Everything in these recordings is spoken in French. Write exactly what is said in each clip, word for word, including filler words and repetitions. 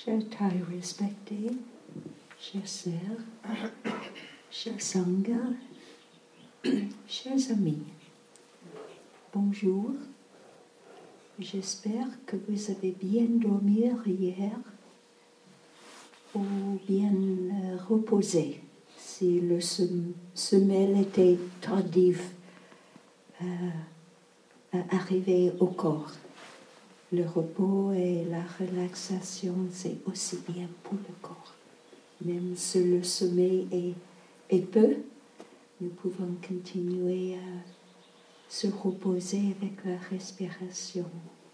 Chers tailles respectées, chers sœurs, chers sanghas, chers amis, bonjour. J'espère que vous avez bien dormi hier ou bien euh, reposé si le sem- semelle était tardif euh, à arriver au corps. Le repos et la relaxation, c'est aussi bien pour le corps. Même si le sommeil est, est peu, nous pouvons continuer à se reposer avec la respiration.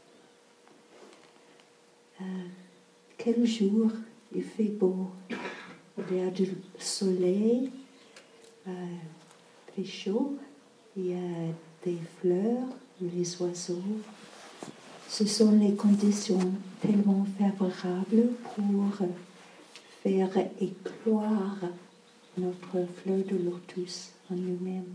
Euh, quel jour, il fait beau, il y a du soleil, euh, il fait chaud, il y a des fleurs, les oiseaux. Ce sont les conditions tellement favorables pour faire éclore notre fleur de lotus en nous-mêmes.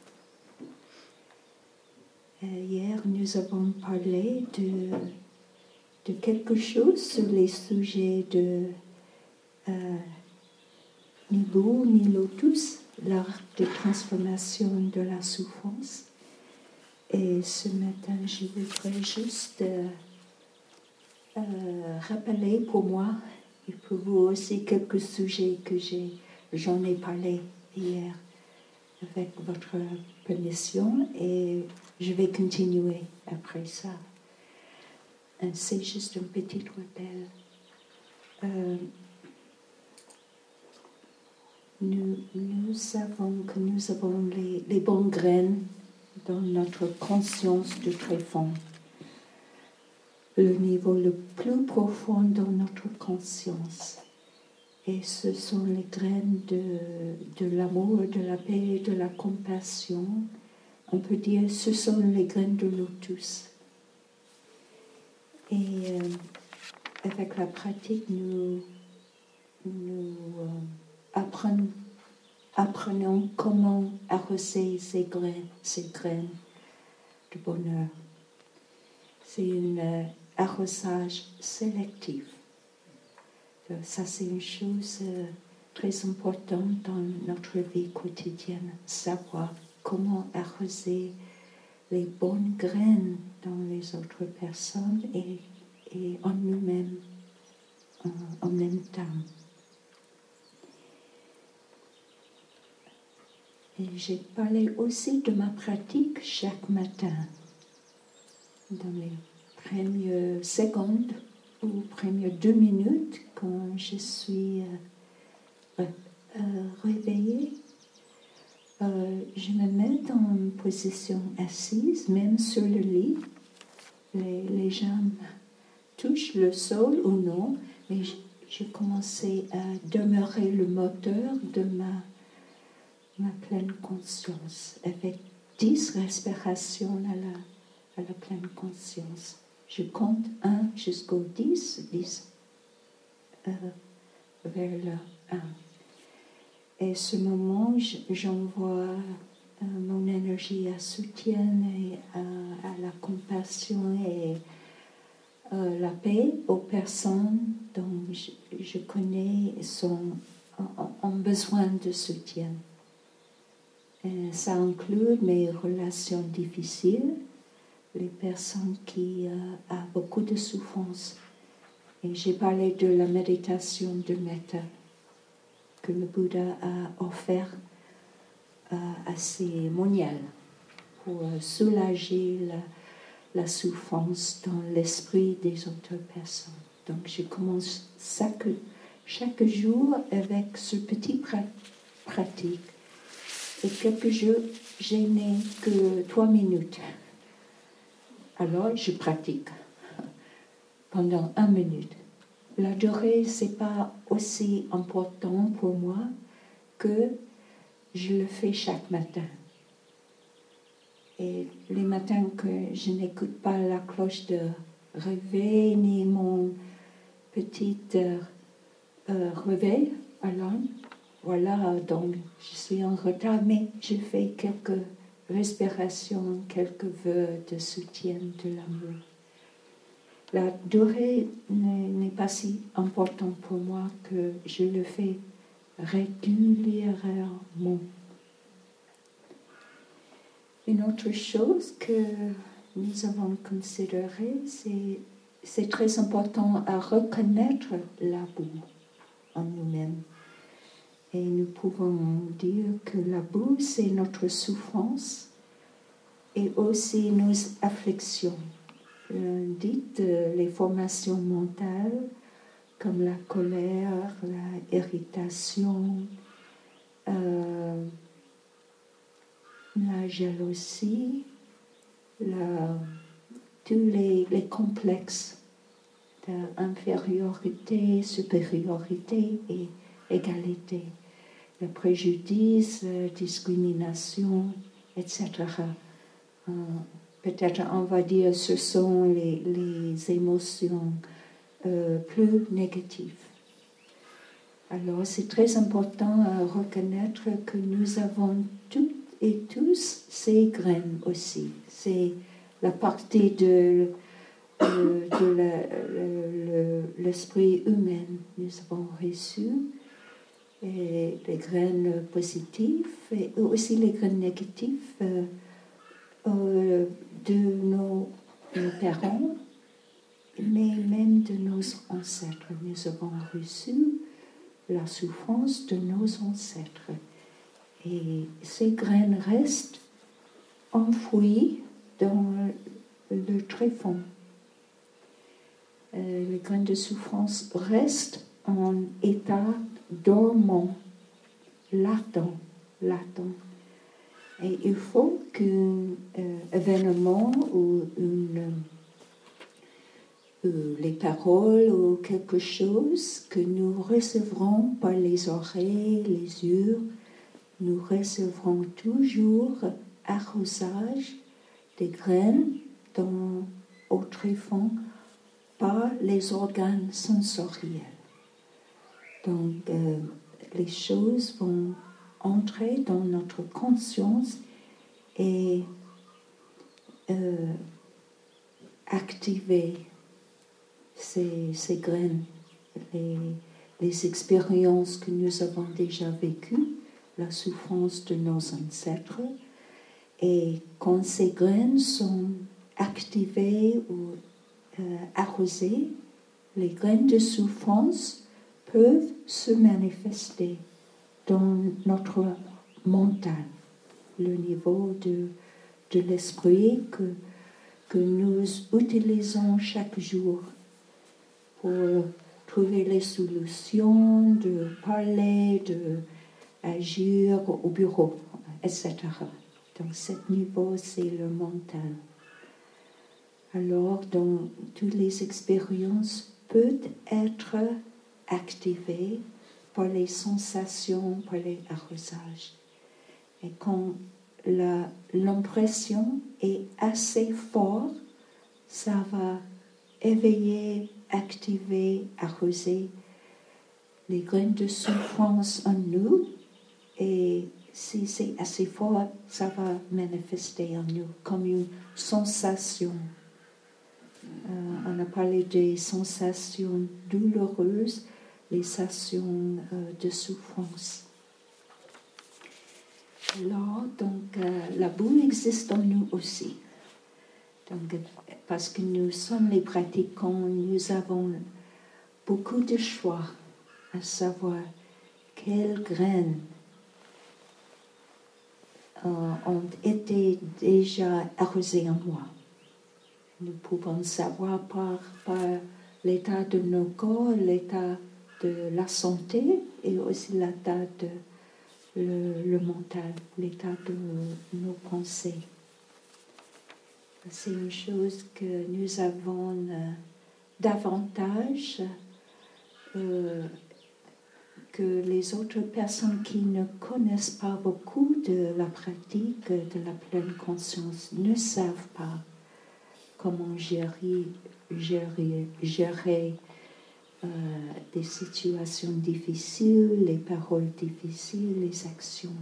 Euh, hier, nous avons parlé de, de quelque chose sur les sujets de euh, ni Nibbur ni lotus, l'art de transformation de la souffrance. Et ce matin, je voudrais juste euh, euh, rappeler pour moi et pour vous aussi quelques sujets que j'ai, j'en ai parlé hier avec votre permission et je vais continuer après ça. C'est juste un petit rappel. Euh, nous, nous savons que nous avons les, les bonnes graines dans notre conscience de très fond. Le niveau le plus profond dans notre conscience. Et ce sont les graines de, de l'amour, de la paix, de la compassion. On peut dire ce sont les graines de lotus. Et euh, avec la pratique, nous, nous euh, apprenons, apprenons comment arroser ces graines, ces graines de bonheur. C'est un euh, arrosage sélectif. Ça, c'est une chose euh, très importante dans notre vie quotidienne, savoir comment arroser les bonnes graines dans les autres personnes et, et en nous-mêmes en, en même temps. Et j'ai parlé aussi de ma pratique chaque matin, dans les premières secondes ou premières deux minutes quand je suis euh, euh, réveillée. Euh, je me mets dans une position assise, même sur le lit. Les, les jambes touchent le sol ou non, mais je, je commençais à demeurer le moteur de ma, ma pleine conscience, avec dix respirations à la, à la pleine conscience. Je compte un jusqu'au dix, dix euh, vers le un. Et ce moment, j'envoie euh, mon énergie à soutien et à, à la compassion et euh, la paix aux personnes dont je, je connais sont, ont, ont besoin de soutien. Et ça inclut mes relations difficiles, les personnes qui euh, ont beaucoup de souffrance. Et j'ai parlé de la méditation de Metta que le Bouddha a offert euh, à ses moniales pour euh, soulager la, la souffrance dans l'esprit des autres personnes. Donc je commence chaque, chaque jour avec ce petit pra- pratique. Et quelques jours, je n'ai que trois minutes. Alors je pratique pendant une minute. La durée, ce n'est pas aussi important pour moi que je le fais chaque matin. Et les matins que je n'écoute pas la cloche de réveil ni mon petit euh, euh, réveil, alors voilà, donc je suis en retard, mais je fais quelques respirations, quelques vœux de soutien, de l'amour. la durée n'est, n'est pas si importante pour moi que je le fais régulièrement. Une autre chose que nous avons considérée, c'est c'est très important à reconnaître la boue en nous-mêmes. Et nous pouvons dire que la boue, c'est notre souffrance et aussi nos afflictions. Euh, dites euh, les formations mentales comme la colère, la irritation, euh, la jalousie, la, tous les, les complexes d'infériorité, supériorité et égalité, le préjudice, la discrimination, et cetera. Euh, peut-être on va dire ce sont les, les émotions euh, plus négatives. Alors c'est très important à reconnaître que nous avons toutes et tous ces graines aussi. C'est la partie de, de, de la, le, le, l'esprit humain. Nous avons reçu et les graines positives et aussi les graines négatives euh, euh, de nos, nos parents, mais même de nos ancêtres. Nous avons reçu la souffrance de nos ancêtres. Et ces graines restent enfouies dans le tréfonds. Euh, les graines de souffrance restent en état dormant, latent, latent. Et il faut qu'un euh, événement ou une, euh, les paroles ou quelque chose que nous recevrons par les oreilles, les yeux, nous recevrons toujours arrosage des graines dans, au tréfonds par les organes sensoriels. Donc, euh, les choses vont entrer dans notre conscience et euh, activer ces, ces graines, les, les expériences que nous avons déjà vécues, la souffrance de nos ancêtres. Et quand ces graines sont activées ou euh, arrosées, les graines de souffrance peuvent se manifester dans notre mental, le niveau de, de l'esprit que, que nous utilisons chaque jour pour trouver les solutions, de parler, de agir au bureau, et cetera. Donc, ce niveau, c'est le mental. Alors, dans toutes les expériences peuvent être activées par les sensations, par les arrosages. Et quand la, l'impression est assez forte, ça va éveiller, activer, arroser les graines de souffrance en nous. Et si c'est assez fort, ça va manifester en nous comme une sensation. Euh, on a parlé des sensations douloureuses, les sensations euh, de souffrance. Alors, donc, euh, la boue existe en nous aussi. Donc, parce que nous sommes les pratiquants, nous avons beaucoup de choix à savoir quelles graines euh, ont été déjà arrosées en moi. Nous pouvons savoir par, par l'état de nos corps, l'état de la santé et aussi l'état de le, le mental, l'état de nos pensées. C'est une chose que nous avons euh, davantage euh, que les autres personnes qui ne connaissent pas beaucoup de la pratique de la pleine conscience ne savent pas comment gérer, gérer, gérer euh, des situations difficiles, les paroles difficiles, les actions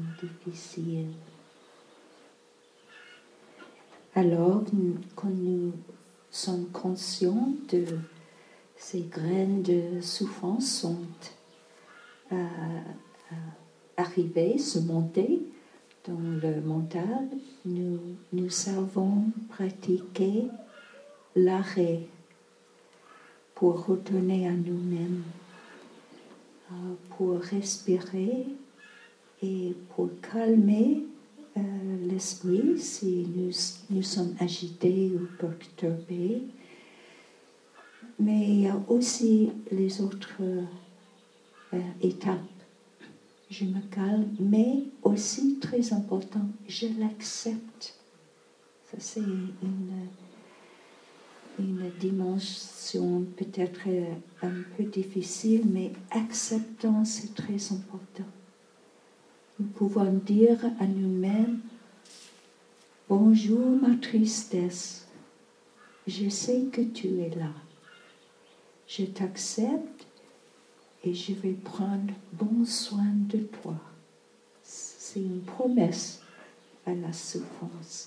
difficiles. Alors, quand nous sont conscients de ces graines de souffrance sont euh, euh, arrivées, se monter dans le mental, nous, nous savons pratiquer l'arrêt pour retourner à nous-mêmes, euh, pour respirer et pour calmer euh, l'esprit si nous, nous sommes agités ou perturbés. Mais il y a aussi les autres euh, étapes. Je me calme, mais aussi très important, je l'accepte. Ça, c'est une, une dimension peut-être un peu difficile, mais acceptant, c'est très important. Nous pouvons dire à nous-mêmes, bonjour ma tristesse, je sais que tu es là. Je t'accepte et je vais prendre bon soin de toi. C'est une promesse à la souffrance.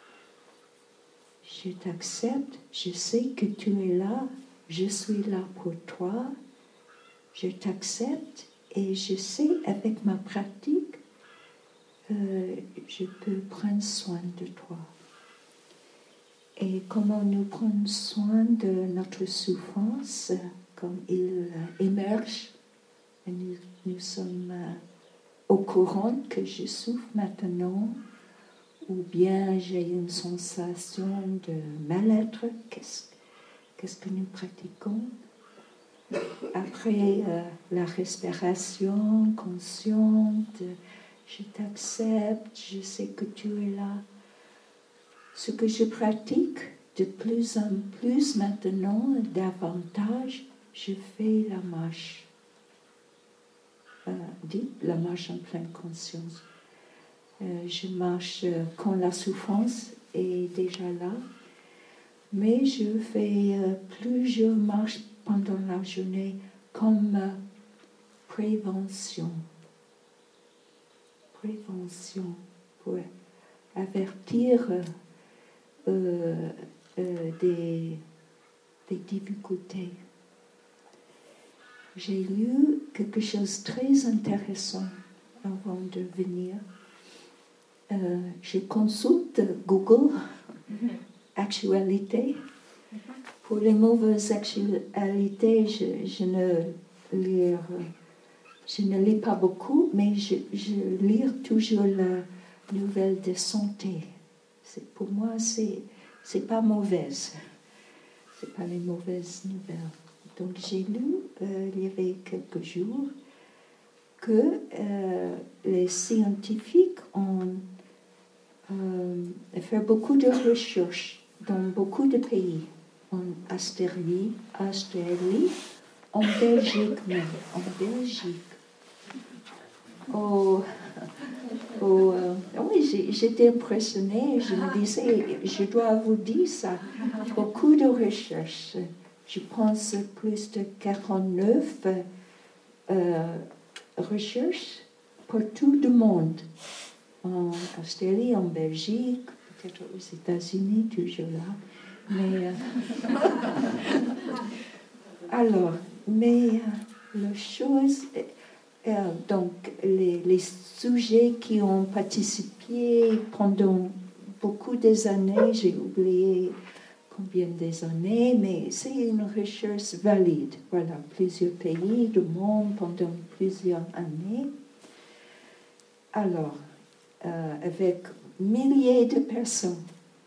Je t'accepte, je sais que tu es là, je suis là pour toi, je t'accepte et je sais avec ma pratique, euh, je peux prendre soin de toi. Et comment nous prendre soin de notre souffrance, comme il émerge, et nous, nous sommes au courant que je souffre maintenant, ou bien j'ai une sensation de mal-être, qu'est-ce, qu'est-ce que nous pratiquons? Après euh, la respiration consciente, je t'accepte, je sais que tu es là. Ce que je pratique de plus en plus maintenant, davantage, je fais la marche. Euh, dites la marche en pleine conscience. Euh, je marche quand la souffrance est déjà là, mais je fais euh, plusieurs marches pendant la journée comme euh, prévention. Prévention pour avertir euh, euh, euh, des, des difficultés. J'ai lu quelque chose de très intéressant avant de venir. Euh, je consulte Google Actualité. Pour les mauvaises actualités, je, je, ne, lis, je ne lis pas beaucoup, mais je, je lis toujours la nouvelle de santé. C'est, pour moi, c'est c'est pas mauvaise. C'est pas les mauvaises nouvelles. Donc j'ai lu, euh, il y avait quelques jours, que euh, les scientifiques ont euh, fait beaucoup de recherches dans beaucoup de pays, en Australie, Australie, en Belgique même, en Belgique. Oh, oh, euh, oui, j'étais impressionnée, je me disais, je dois vous dire ça, beaucoup de recherches. Je pense plus de quarante-neuf euh, recherches pour tout le monde. En Australie, en Belgique, peut-être aux États-Unis, toujours là. Mais, euh, alors, mais euh, la chose, euh, donc les, les sujets qui ont participé pendant beaucoup des années, j'ai oublié combien des années, mais c'est une recherche valide. Voilà, plusieurs pays du monde pendant plusieurs années. Alors, euh, avec milliers de personnes,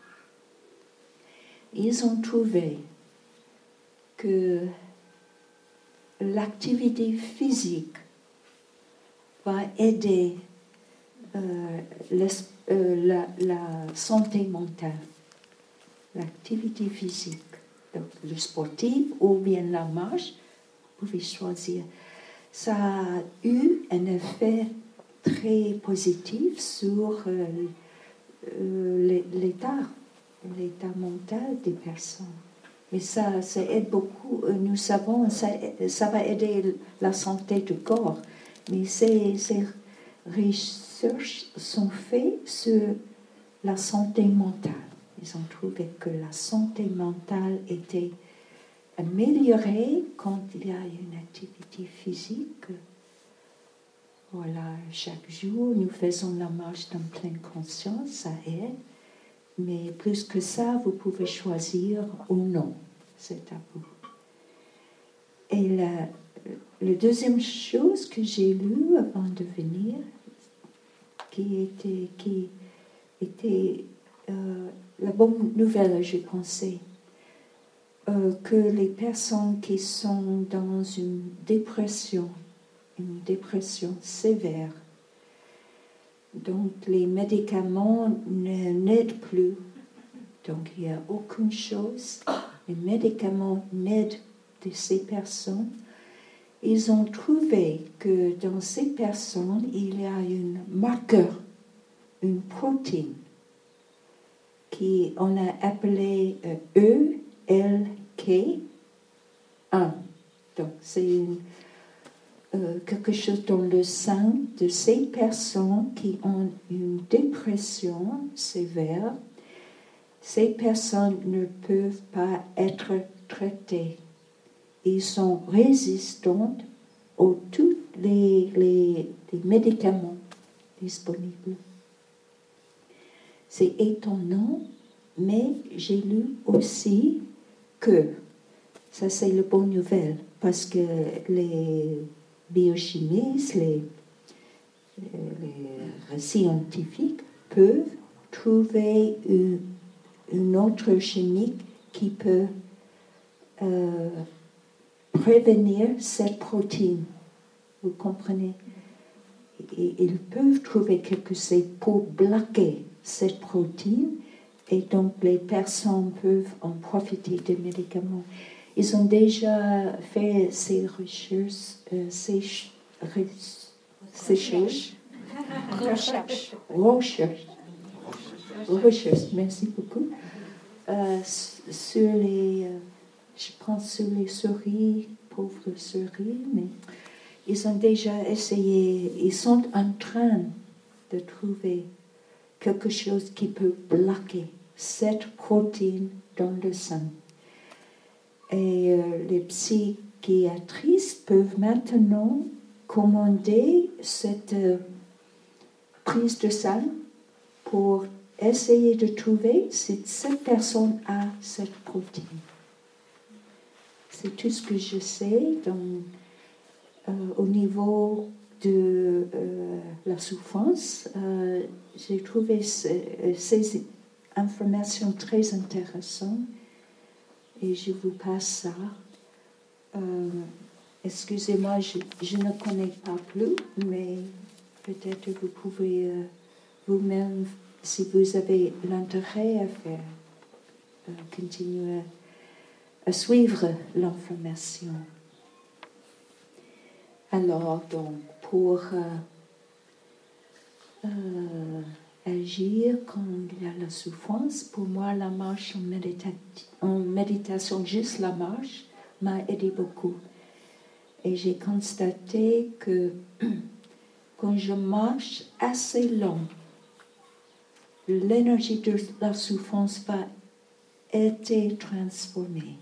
ils ont trouvé que l'activité physique va aider euh, euh, la, la santé mentale. L'activité physique, donc le sportif ou bien la marche, vous pouvez choisir. Ça a eu un effet très positif sur euh, euh, l'état, l'état mental des personnes. Mais ça, ça aide beaucoup. Nous savons, ça, ça va aider la santé du corps. Mais ces, ces recherches sont faites sur la santé mentale. Ils ont trouvé que la santé mentale était améliorée quand il y a une activité physique. Voilà, chaque jour, nous faisons la marche en pleine conscience, ça aide. Mais plus que ça, vous pouvez choisir ou non. C'est à vous. Et la, la deuxième chose que j'ai lue avant de venir, qui était, qui était euh, la bonne nouvelle, je pensais, euh, que les personnes qui sont dans une dépression, une dépression sévère, donc les médicaments ne, n'aident plus, donc il n'y a aucune chose, les médicaments n'aident de ces personnes. Ils ont trouvé que dans ces personnes, il y a un marqueur, une protéine, qu'on a appelé E L K un. Donc c'est une, euh, quelque chose dans le sein de ces personnes qui ont une dépression sévère. Ces personnes ne peuvent pas être traitées. Ils sont résistants à tous les, les, les médicaments disponibles. C'est étonnant, mais j'ai lu aussi que, ça c'est la bonne nouvelle, parce que les biochimistes, les, les scientifiques peuvent trouver une, une autre chimique qui peut euh, prévenir cette protéine. Vous comprenez? Et ils peuvent trouver quelque chose pour bloquer cette protéine et donc les personnes peuvent en profiter des médicaments. Ils ont déjà fait ces recherches, euh, ces recherches, recherches, recherches, recherches, merci beaucoup, euh, sur les, euh, je pense sur les souris, pauvres souris, mais ils ont déjà essayé, ils sont en train de trouver quelque chose qui peut bloquer cette protéine dans le sang. Et euh, les psychiatristes peuvent maintenant commander cette euh, prise de sang pour essayer de trouver si cette personne a cette protéine. C'est tout ce que je sais dans, euh, au niveau de euh, la souffrance. Euh, j'ai trouvé ces, ces informations très intéressantes et je vous passe ça. Euh, excusez-moi, je, je ne connais pas plus, mais peut-être vous pouvez euh, vous-même, si vous avez l'intérêt à faire, euh, continuer à suivre l'information. Alors, donc, pour euh, euh, agir quand il y a la souffrance, pour moi, la marche en, médita- en méditation, juste la marche, m'a aidé beaucoup. Et j'ai constaté que quand je marche assez long, l'énergie de la souffrance va être transformée.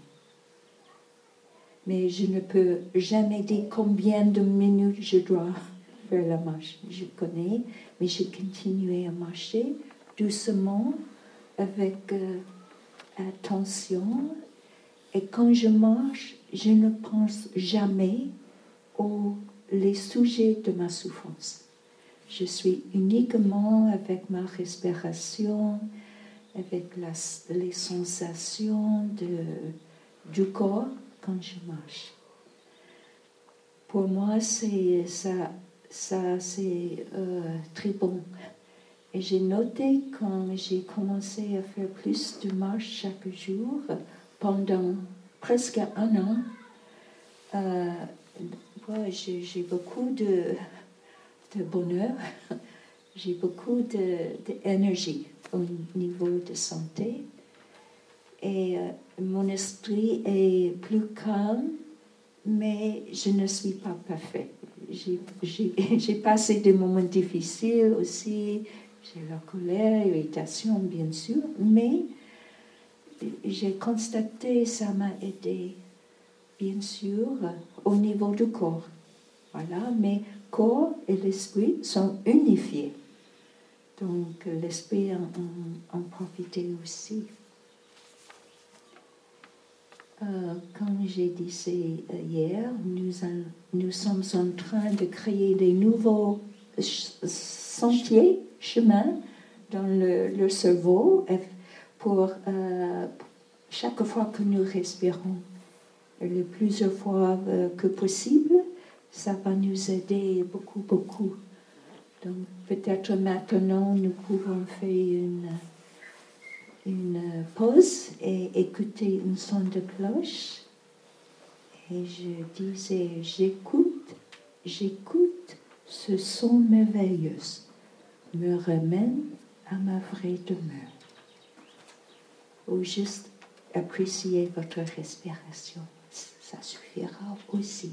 Mais je ne peux jamais dire combien de minutes je dois faire la marche. Je connais, mais je continue à marcher doucement, avec euh, attention. Et quand je marche, je ne pense jamais aux les sujets de ma souffrance. Je suis uniquement avec ma respiration, avec la, les sensations de, du corps quand je marche. Pour moi, c'est, ça, ça c'est euh, très bon. Et j'ai noté quand j'ai commencé à faire plus de marche chaque jour, pendant presque un an, euh, ouais, j'ai, j'ai beaucoup de, de bonheur, j'ai beaucoup de, d'énergie au niveau de santé. Et euh, mon esprit est plus calme, mais je ne suis pas parfaite. J'ai, j'ai, j'ai passé des moments difficiles aussi, j'ai la colère, l'irritation bien sûr, mais j'ai constaté, ça m'a aidé, bien sûr, au niveau du corps. Voilà, mais corps et l'esprit sont unifiés. Donc l'esprit en, en, en profitait aussi. Euh, comme j'ai dit hier, nous, en, nous sommes en train de créer des nouveaux ch- sentiers, chemins dans le, le cerveau pour euh, chaque fois que nous respirons, le plusieurs fois euh, que possible, ça va nous aider beaucoup, beaucoup. Donc peut-être maintenant nous pouvons faire une, une pause et écouter une son de cloche. Et je disais, j'écoute, j'écoute ce son merveilleux, me ramène à ma vraie demeure. Ou juste apprécier votre respiration, ça suffira aussi.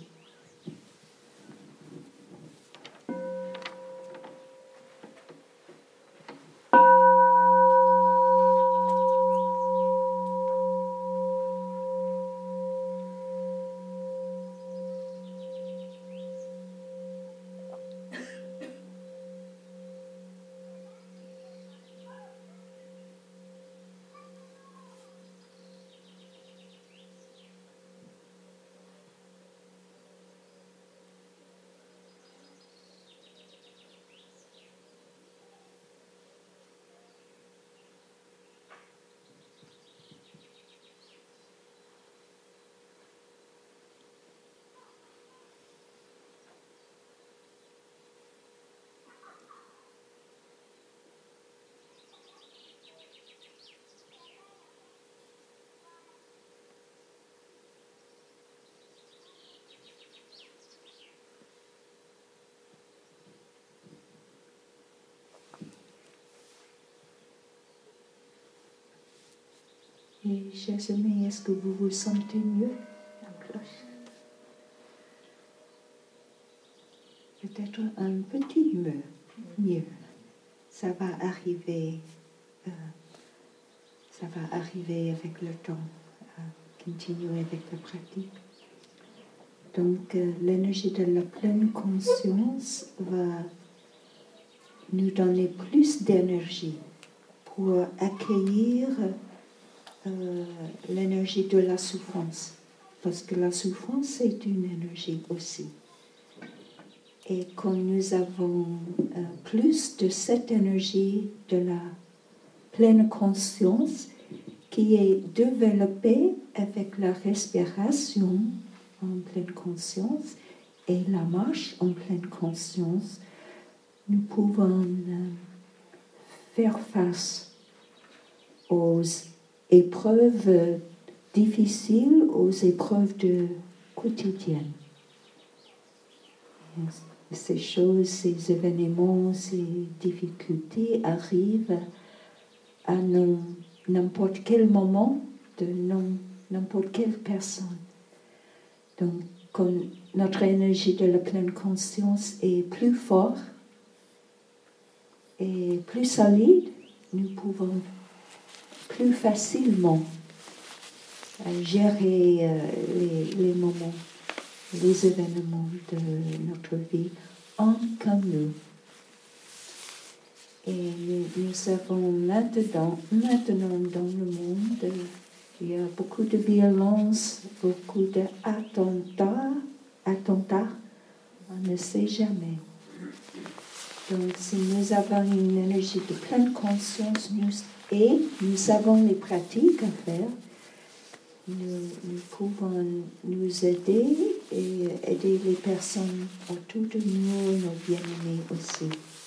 Et chers amis, est-ce que vous vous sentez mieux? La cloche. Peut-être un petit mieux. mieux. Ça va arriver. Euh, ça va arriver avec le temps. À continuer avec la pratique. Donc, euh, l'énergie de la pleine conscience va nous donner plus d'énergie pour accueillir euh, l'énergie de la souffrance. Parce que la souffrance, c'est une énergie aussi. Et quand nous avons euh, plus de cette énergie de la pleine conscience qui est développée avec la respiration en pleine conscience et la marche en pleine conscience, nous pouvons euh, faire face aux épreuves difficiles, aux épreuves de quotidiennes. Ces choses, ces événements, ces difficultés arrivent à n'importe quel moment de n'importe quelle personne. Donc, quand notre énergie de la pleine conscience est plus forte et plus solide, nous pouvons plus facilement gérer euh, les, les moments, les événements de notre vie en commun. Et nous, nous savons maintenant, maintenant dans le monde, il y a beaucoup de violence, beaucoup d'attentats, attentats, on ne sait jamais. Donc si nous avons une énergie de pleine conscience nous, et nous avons les pratiques à faire, nous, nous pouvons nous aider et aider les personnes autour de nous, nos bien-aimés aussi.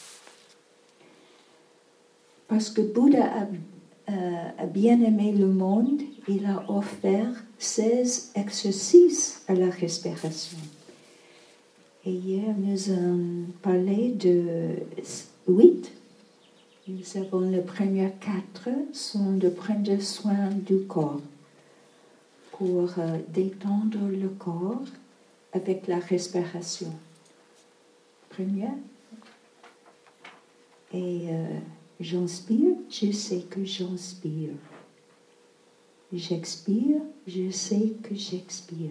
Parce que Bouddha a, euh, a bien aimé le monde, il a offert seize exercices à la respiration. Et hier, nous avons parlé de huit. Nous avons les premiers quatre, sont de prendre soin du corps pour euh, détendre le corps avec la respiration. Première. Et euh, j'inspire, je sais que j'inspire. j'expire, je sais que j'expire.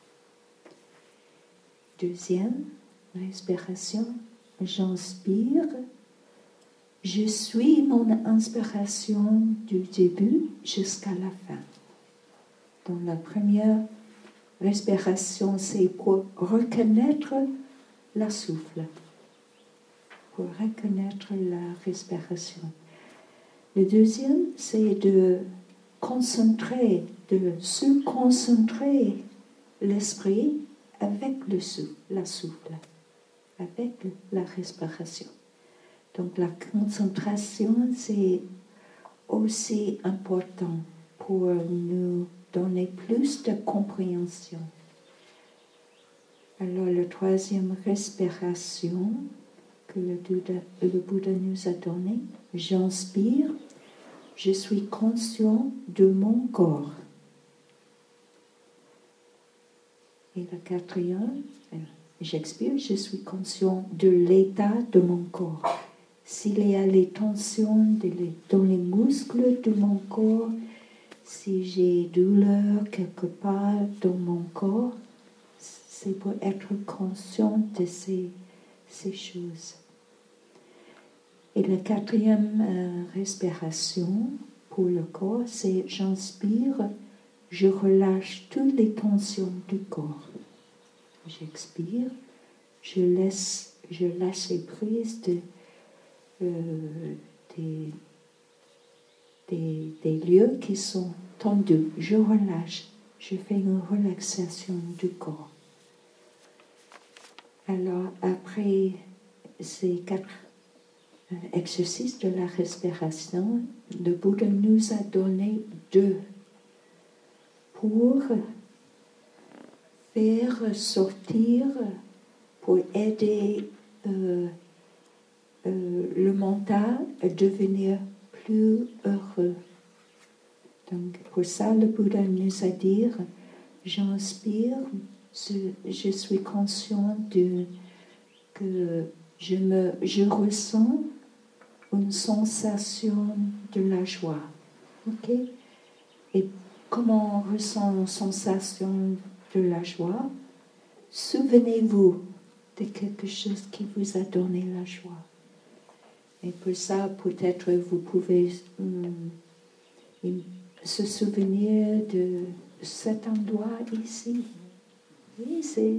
Deuxième respiration, j'inspire, je suis mon inspiration du début jusqu'à la fin. Donc la première respiration, c'est pour reconnaître la souffle, pour reconnaître la respiration. Le deuxième, c'est de concentrer, de se concentrer l'esprit avec le souffle, la souffle, avec la respiration. Donc la concentration, c'est aussi important pour nous donner plus de compréhension. Alors la troisième respiration que le Bouddha, le Bouddha nous a donnée, j'inspire, je suis conscient de mon corps. Et la quatrième, j'expire, je suis conscient de l'état de mon corps. S'il y a les tensions dans les muscles de mon corps, si j'ai douleur quelque part dans mon corps, c'est pour être conscient de ces, ces choses. Et la quatrième euh, respiration pour le corps, c'est j'inspire, je relâche toutes les tensions du corps. J'expire, je laisse, je lâche prise de, euh, des, des, des lieux qui sont tendus. Je relâche, je fais une relaxation du corps. Alors, après ces quatre euh, exercices de la respiration, le Bouddha nous a donné deux pour faire sortir, pour aider euh, euh, le mental à devenir plus heureux. Donc, pour ça, le Bouddha nous a dit, j'inspire, je, je suis conscient de, que je, me, je ressens une sensation de la joie. Ok? Et comment on ressent une sensation de la joie? Souvenez-vous de quelque chose qui vous a donné la joie. Et pour ça, peut-être vous pouvez hum, se souvenir de cet endroit ici. Oui, c'est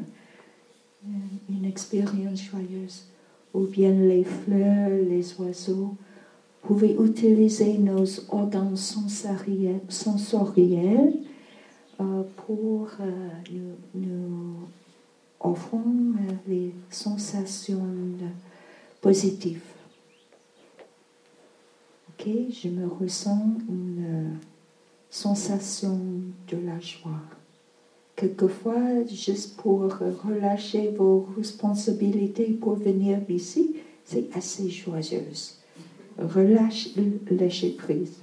une expérience joyeuse. Ou bien les fleurs, les oiseaux. Vous pouvez utiliser nos organes sensoriels, sensoriels euh, pour euh, nous, nous offrir euh, les sensations euh, positives. Ok, je me ressens une euh, sensation de la joie. Quelquefois, juste pour relâcher vos responsabilités pour venir ici, c'est assez joyeuse. Relâche, lâcher prise.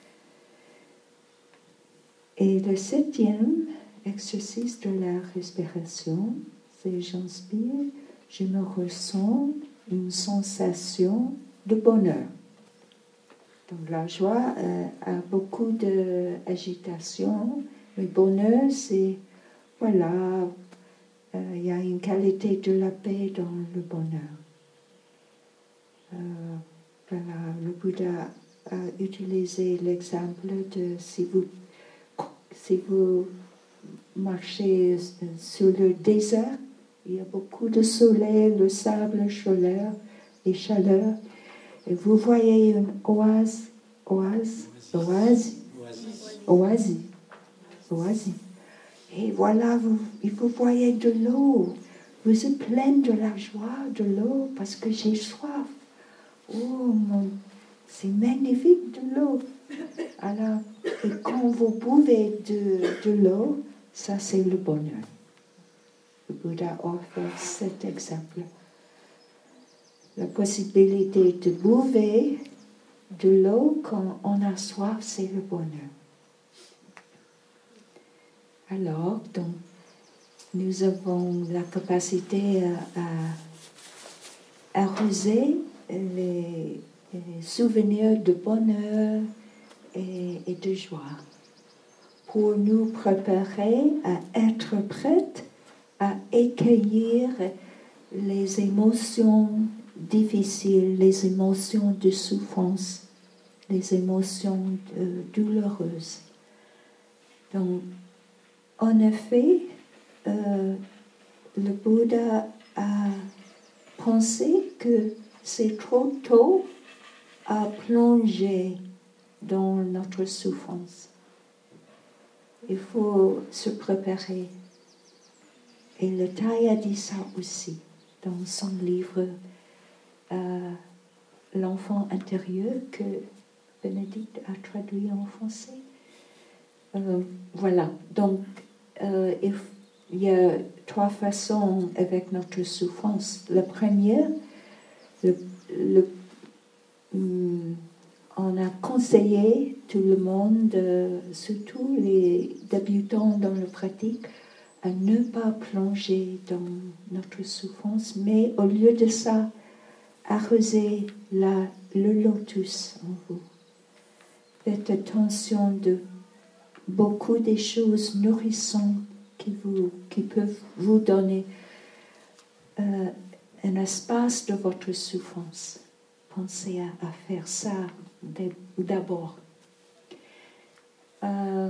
Et le septième exercice de la respiration, c'est j'inspire, je me ressens une sensation de bonheur. Donc la joie euh, a beaucoup d'agitation, mais bonheur, c'est, voilà, il euh, y a une qualité de la paix dans le bonheur. Euh, voilà, le Bouddha a utilisé l'exemple de si vous, si vous marchez sur le désert, il y a beaucoup de soleil, le sable, chaleur et chaleur, et vous voyez une oase, oase, oasis, oasis, oasis. Et voilà, vous, vous voyez de l'eau. Vous êtes plein de la joie de l'eau parce que j'ai soif. Oh, mon, c'est magnifique de l'eau. Alors, et quand vous buvez de, de l'eau, ça c'est le bonheur. Le Bouddha offre cet exemple. La possibilité de boire de l'eau quand on a soif, c'est le bonheur. Alors, donc, nous avons la capacité à, à arroser les, les souvenirs de bonheur et, et de joie. pour nous préparer à être prêtes à accueillir les émotions difficiles, les émotions de souffrance, les émotions de, douloureuses. Donc, en effet, euh, le Bouddha a pensé que c'est trop tôt à plonger dans notre souffrance. Il faut se préparer. Et le Thaï a dit ça aussi dans son livre euh, L'enfant intérieur que Bénédicte a traduit en français. Euh, voilà, donc euh, il, il y a trois façons avec notre souffrance. La première, le, le, hum, on a conseillé tout le monde, euh, surtout les débutants dans la pratique, à ne pas plonger dans notre souffrance, mais au lieu de ça, arroser la, le lotus en vous. Faites attention de beaucoup des choses nourrissantes qui, vous, qui peuvent vous donner euh, un espace de votre souffrance. Pensez à, à faire ça d'abord. Euh,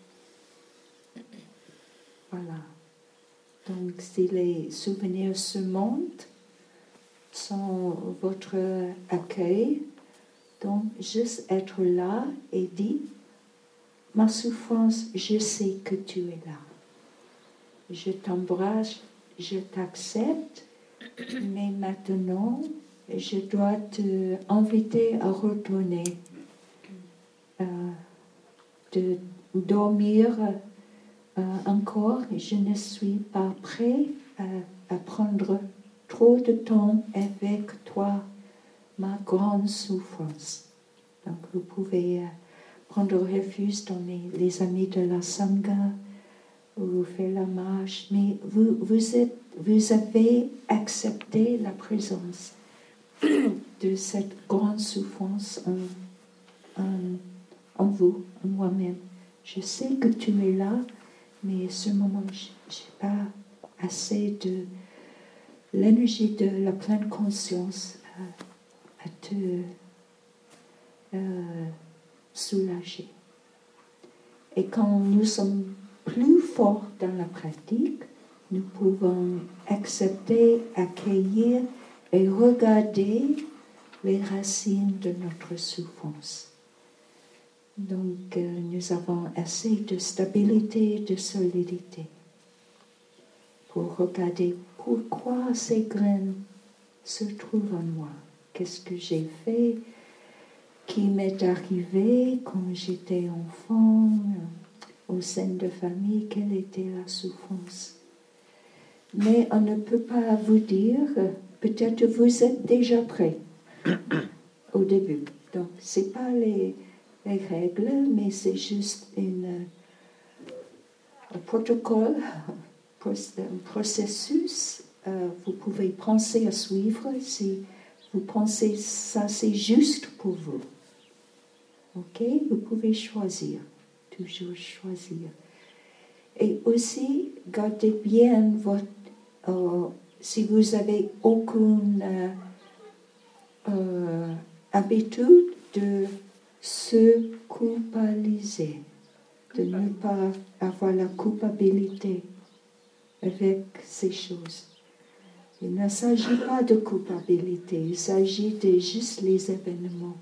voilà. Donc, si les souvenirs se montent, sont votre accueil, donc juste être là et dire, ma souffrance, je sais que tu es là. Je t'embrasse, je t'accepte, mais maintenant, je dois te inviter à retourner, euh, de dormir euh, encore. Je ne suis pas prêt à, à prendre trop de temps avec toi, ma grande souffrance. Donc vous pouvez euh, prendre refuge dans les, les amis de la Sangha, ou faire la marche, mais vous, vous, êtes, vous avez accepté la présence de cette grande souffrance en, en, en vous, en moi-même. Je sais que tu es là, mais à ce moment, je n'ai pas assez de l'énergie de la pleine conscience à, à te euh, soulager. Et quand nous sommes plus forts dans la pratique, nous pouvons accepter, accueillir et regarder les racines de notre souffrance. Donc, euh, nous avons assez de stabilité, de solidité pour regarder pourquoi ces graines se trouvent en moi. Qu'est-ce que j'ai fait, qui m'est arrivé quand j'étais enfant, au sein de famille, quelle était la souffrance. Mais on ne peut pas vous dire, peut-être vous êtes déjà prêt au début. Donc, ce n'est pas les, les règles, mais c'est juste une, un protocole, un processus. Euh, vous pouvez penser à suivre si vous pensez ça c'est juste pour vous. Ok, vous pouvez choisir, toujours choisir. Et aussi, gardez bien votre, euh, si vous avez aucune euh, euh, habitude de se culpabiliser, de ne pas avoir la culpabilité avec ces choses. Il ne s'agit pas de culpabilité, il s'agit de juste les événements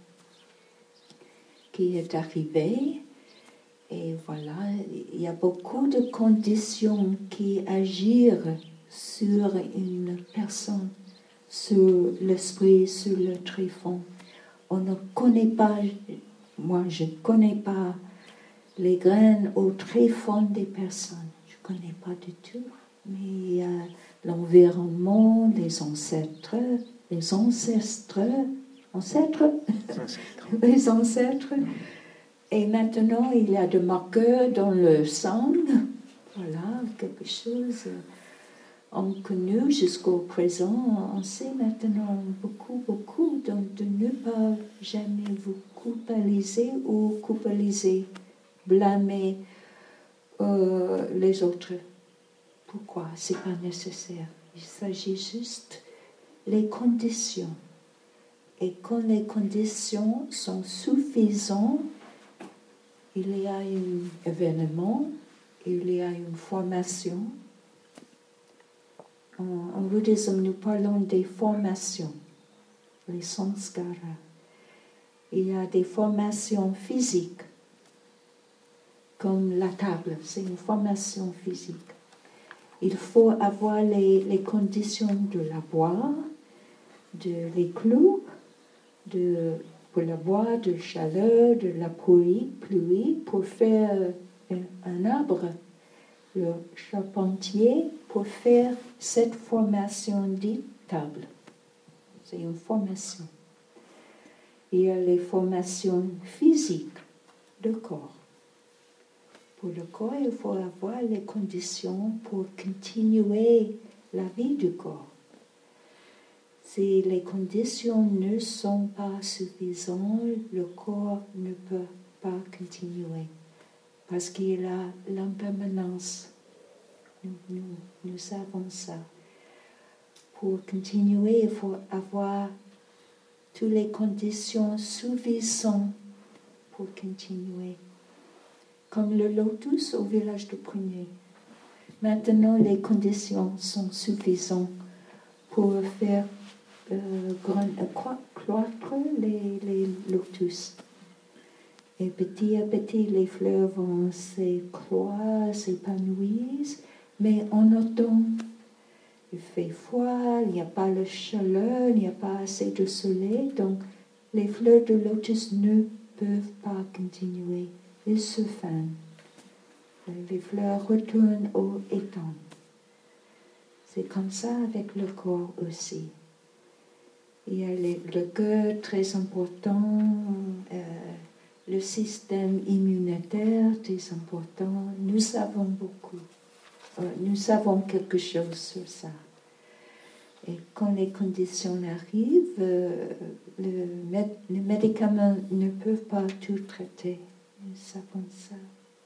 qui est arrivé. Et voilà, il y a beaucoup de conditions qui agissent sur une personne, sur l'esprit, sur le tréfonds. On ne connaît pas, moi je ne connais pas les graines au tréfonds des personnes. Je ne connais pas du tout. Mais il y a l'environnement, les ancêtres, les ancêtres, ancêtres, les ancêtres. Et maintenant, il y a des marqueurs dans le sang. Voilà, quelque chose on connu jusqu'au présent. On sait maintenant beaucoup, beaucoup. Donc, de ne pas jamais vous culpabiliser ou culpabiliser, blâmer euh, les autres. Pourquoi? C'est pas nécessaire. Il s'agit juste les conditions. Et quand les conditions sont suffisantes, il y a un événement, il y a une formation. En, en bouddhisme, nous parlons des formations, les samskaras. Il y a des formations physiques, comme la table, c'est une formation physique. Il faut avoir les, les conditions de la boire, de les clous, de, pour la boire, de chaleur, de la pluie, pluie pour faire un, un arbre. Le charpentier pour faire cette formation dite table. C'est une formation. Il y a les formations physiques du corps. Pour le corps, il faut avoir les conditions pour continuer la vie du corps. Si les conditions ne sont pas suffisantes, le corps ne peut pas continuer. Parce qu'il a l'impermanence. Nous, nous, nous savons ça. Pour continuer, il faut avoir toutes les conditions suffisantes pour continuer. Comme le lotus au village de Prunier. Maintenant, les conditions sont suffisantes pour faire euh, grand, euh, croître les, les lotus. Et petit à petit, les fleurs vont s'éclore, s'épanouir, mais en automne, il fait froid, il n'y a pas de chaleur, il n'y a pas assez de soleil, donc les fleurs de lotus ne peuvent pas continuer, elles se fanent. Les fleurs retournent au étang. C'est comme ça avec le corps aussi. Il y a les, le cœur très important, euh, le système immunitaire très important. Nous savons beaucoup. Euh, nous savons quelque chose sur ça. Et quand les conditions arrivent, euh, le, med- les médicaments ne peuvent pas tout traiter. Nous savons ça.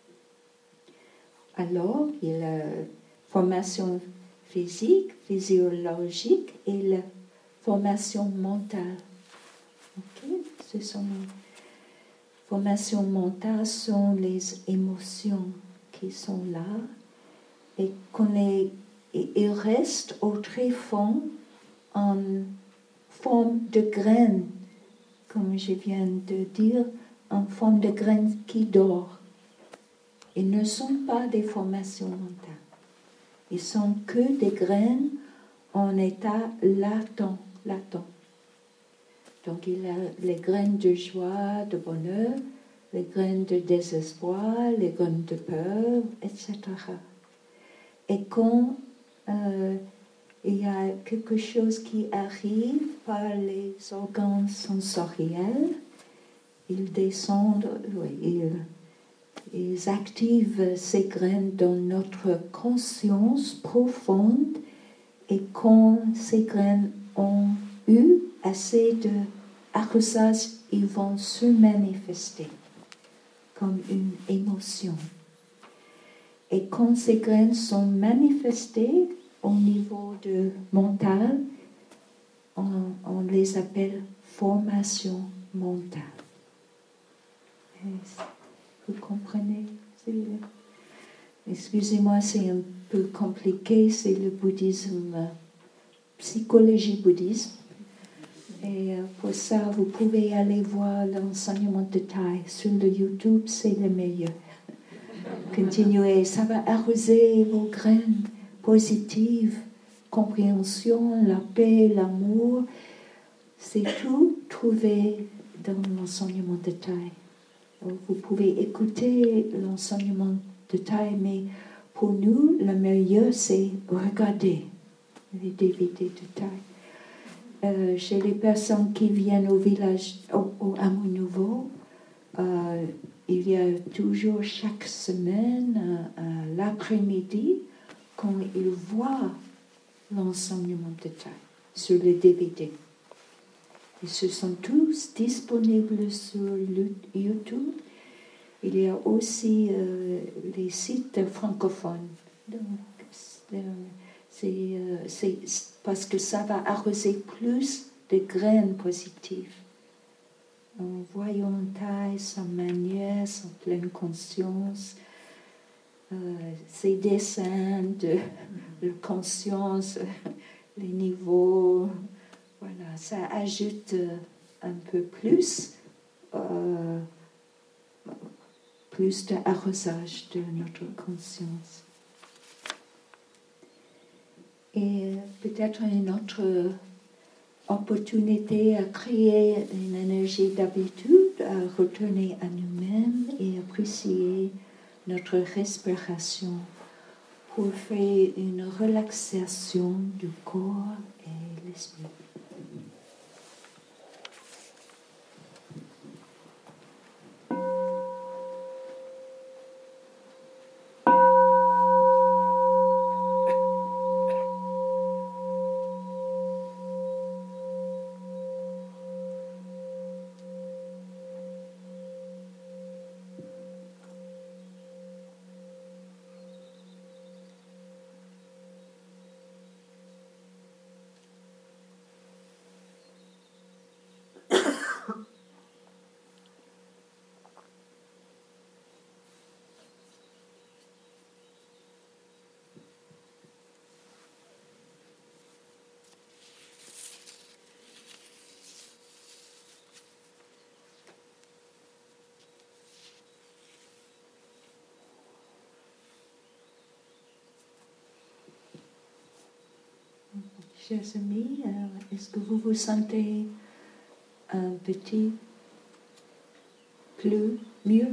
Alors, il y a la formation physique, physiologique et la formation mentale. Okay? Ce sont les formations mentales sont les émotions qui sont là et qu'on les, ils restent au très fond en forme de graines, comme je viens de dire, en forme de graines qui dort. Ils ne sont pas des formations mentales. Ils sont que des graines en état latent, latent. Donc il y a les graines de joie, de bonheur, les graines de désespoir, les graines de peur, et cetera. Et quand euh, il y a quelque chose qui arrive par les organes sensoriels, ils descendent, oui, ils, ils activent ces graines dans notre conscience profonde. Et quand ces graines ont eu assez d'arrosage, ils vont se manifester comme une émotion. Et quand ces graines sont manifestées au niveau de mental, on, on les appelle formations mentales. Vous comprenez? Excusez-moi, c'est un peu compliqué, c'est le bouddhisme, euh, psychologie bouddhisme. Et euh, pour ça, vous pouvez aller voir l'enseignement de Thaï sur le YouTube, c'est le meilleur. Continuez, ça va arroser vos graines positives, compréhension, la paix, l'amour. C'est tout trouvé dans l'enseignement de Thaï. Vous pouvez écouter l'enseignement de Thaï, mais pour nous, le meilleur, c'est regarder les D V D de Thaï. Euh, chez les personnes qui viennent au village, au, au Hameau Nouveau, euh, il y a toujours chaque semaine, euh, euh, l'après-midi, quand ils voient l'enseignement de Thaï sur les D V D. Ils se sont tous disponibles sur le YouTube. il y a aussi euh, les sites francophones. Donc, c'est, euh, c'est parce que ça va arroser plus de graines positives. En voyant taille, sa manière, sa pleine conscience, euh, ses dessins de, de conscience, les niveaux, voilà, ça ajoute un peu plus, euh, plus d'arrosage de notre conscience. Et peut-être une autre opportunité à créer une énergie d'habitude, à retourner à nous-mêmes et apprécier notre respiration pour faire une relaxation du corps et l'esprit. Chers amis, est-ce que vous vous sentez un petit peu mieux?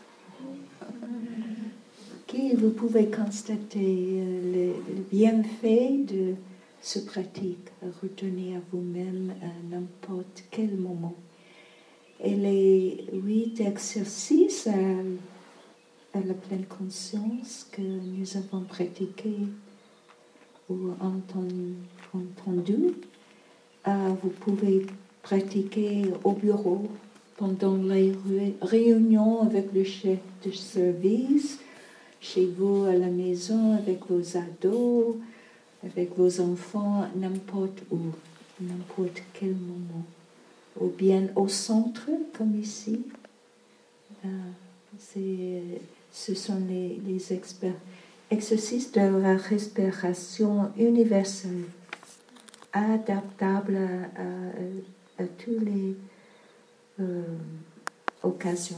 Okay, vous pouvez constater le, le bienfait de ce pratique, retourner à vous-même à n'importe quel moment. Et les huit exercices à, à la pleine conscience que nous avons pratiqués ou entendu, entendu euh, vous pouvez pratiquer au bureau pendant les réunions avec le chef de service, chez vous à la maison avec vos ados, avec vos enfants, n'importe où, n'importe quel moment. Ou bien au centre, comme ici. Euh, c'est, ce sont les, les experts. Exercices de la respiration universelle, adaptable à, à, à toutes les euh, occasions.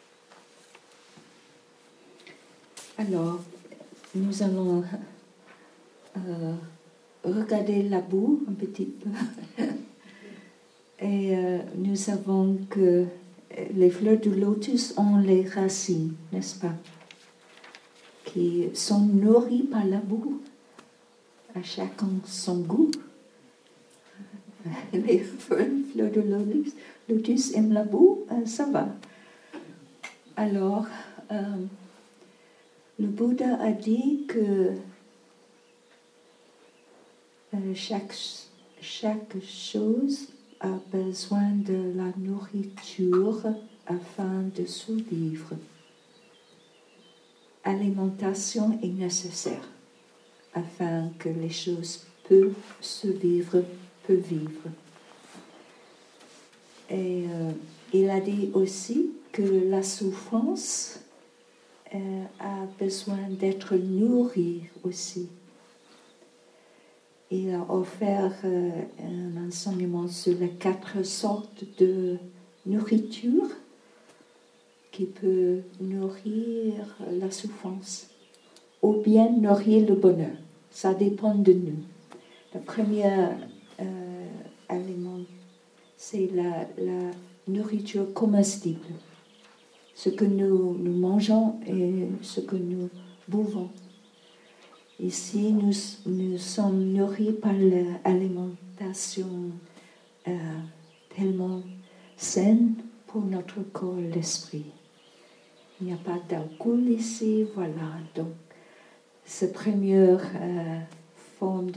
Alors, nous allons euh, regarder la boue un petit peu. Et euh, nous savons que les fleurs du lotus ont les racines, n'est-ce pas? Qui sont nourries par la boue. À chacun son goût. Les fleurs de lotus, lotus aiment la boue, ça va. Alors, euh, le Bouddha a dit que euh, chaque, chaque chose a besoin de la nourriture afin de survivre. Alimentation est nécessaire afin que les choses peuvent survivre, peuvent vivre. Et euh, il a dit aussi que la souffrance euh, a besoin d'être nourrie aussi. Il a offert euh, un enseignement sur les quatre sortes de nourriture qui peut nourrir la souffrance ou bien nourrir le bonheur. Ça dépend de nous. Le premier euh, aliment, c'est la, la nourriture comestible. Ce que nous, nous mangeons et ce que nous buvons. Ici, nous, nous sommes nourris par l'alimentation euh, tellement saine pour notre corps et l'esprit. Il n'y a pas d'alcool ici, voilà. Donc, cette première euh, forme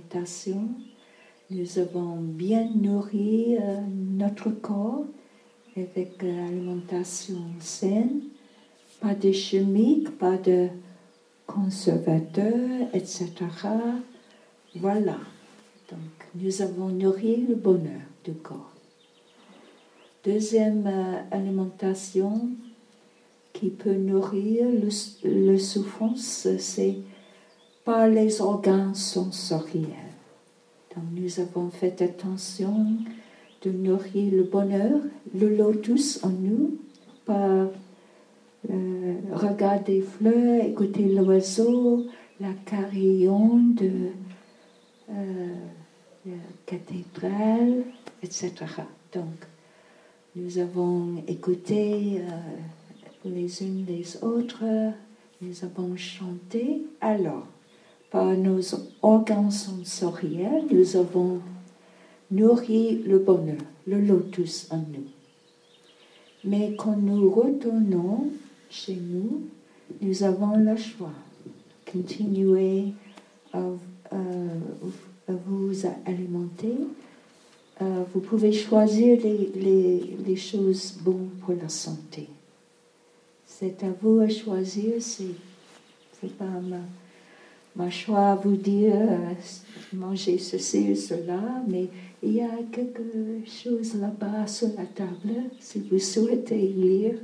d'alimentation, euh, nous avons bien nourri euh, notre corps avec l'alimentation saine, pas de chimiques, pas de conservateurs, et cetera. Voilà. Donc, nous avons nourri le bonheur du corps. Deuxième euh, alimentation qui peut nourrir le, le souffrance, c'est par les organes sensoriels. Donc, nous avons fait attention de nourrir le bonheur, le lotus en nous, par euh, regarder les fleurs, écouter l'oiseau, la carillon de euh, la cathédrale, et cetera. Donc, nous avons écouté euh, les unes les autres, nous avons chanté. Alors, par nos organes sensoriels, nous avons nourri le bonheur, le lotus en nous. Mais quand nous retournons chez nous, nous avons le choix. Continuez à, à, à vous alimenter. Euh, vous pouvez choisir les, les, les choses bonnes pour la santé. C'est à vous à choisir, c'est, c'est pas ma, ma choix à vous dire euh, manger ceci ou cela, mais il y a quelque chose là-bas sur la table, si vous souhaitez lire.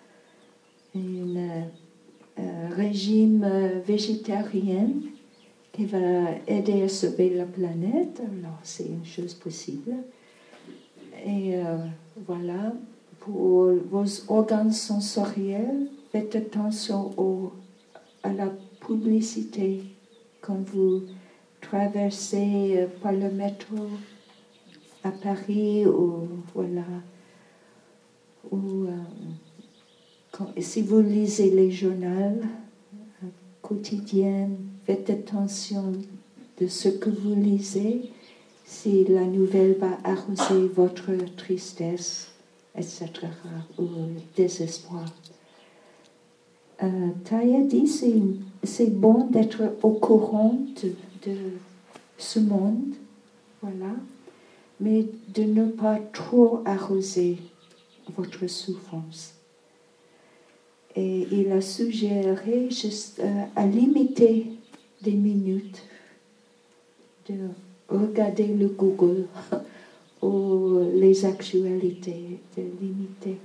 Un euh, régime euh, végétarien qui va aider à sauver la planète, alors c'est une chose possible. Et euh, voilà, pour vos organes sensoriels, faites attention au, à la publicité quand vous traversez euh, par le métro à Paris ou voilà, ou euh, quand, si vous lisez les journaux euh, quotidiens, faites attention de ce que vous lisez, si la nouvelle va arroser votre tristesse, et cetera, ou désespoir. Euh, Taya dit c'est, c'est bon d'être au courant de, de ce monde, voilà, mais de ne pas trop arroser votre souffrance. Et il a suggéré juste euh, à limiter des minutes de regarder le Google ou les actualités, de limiter.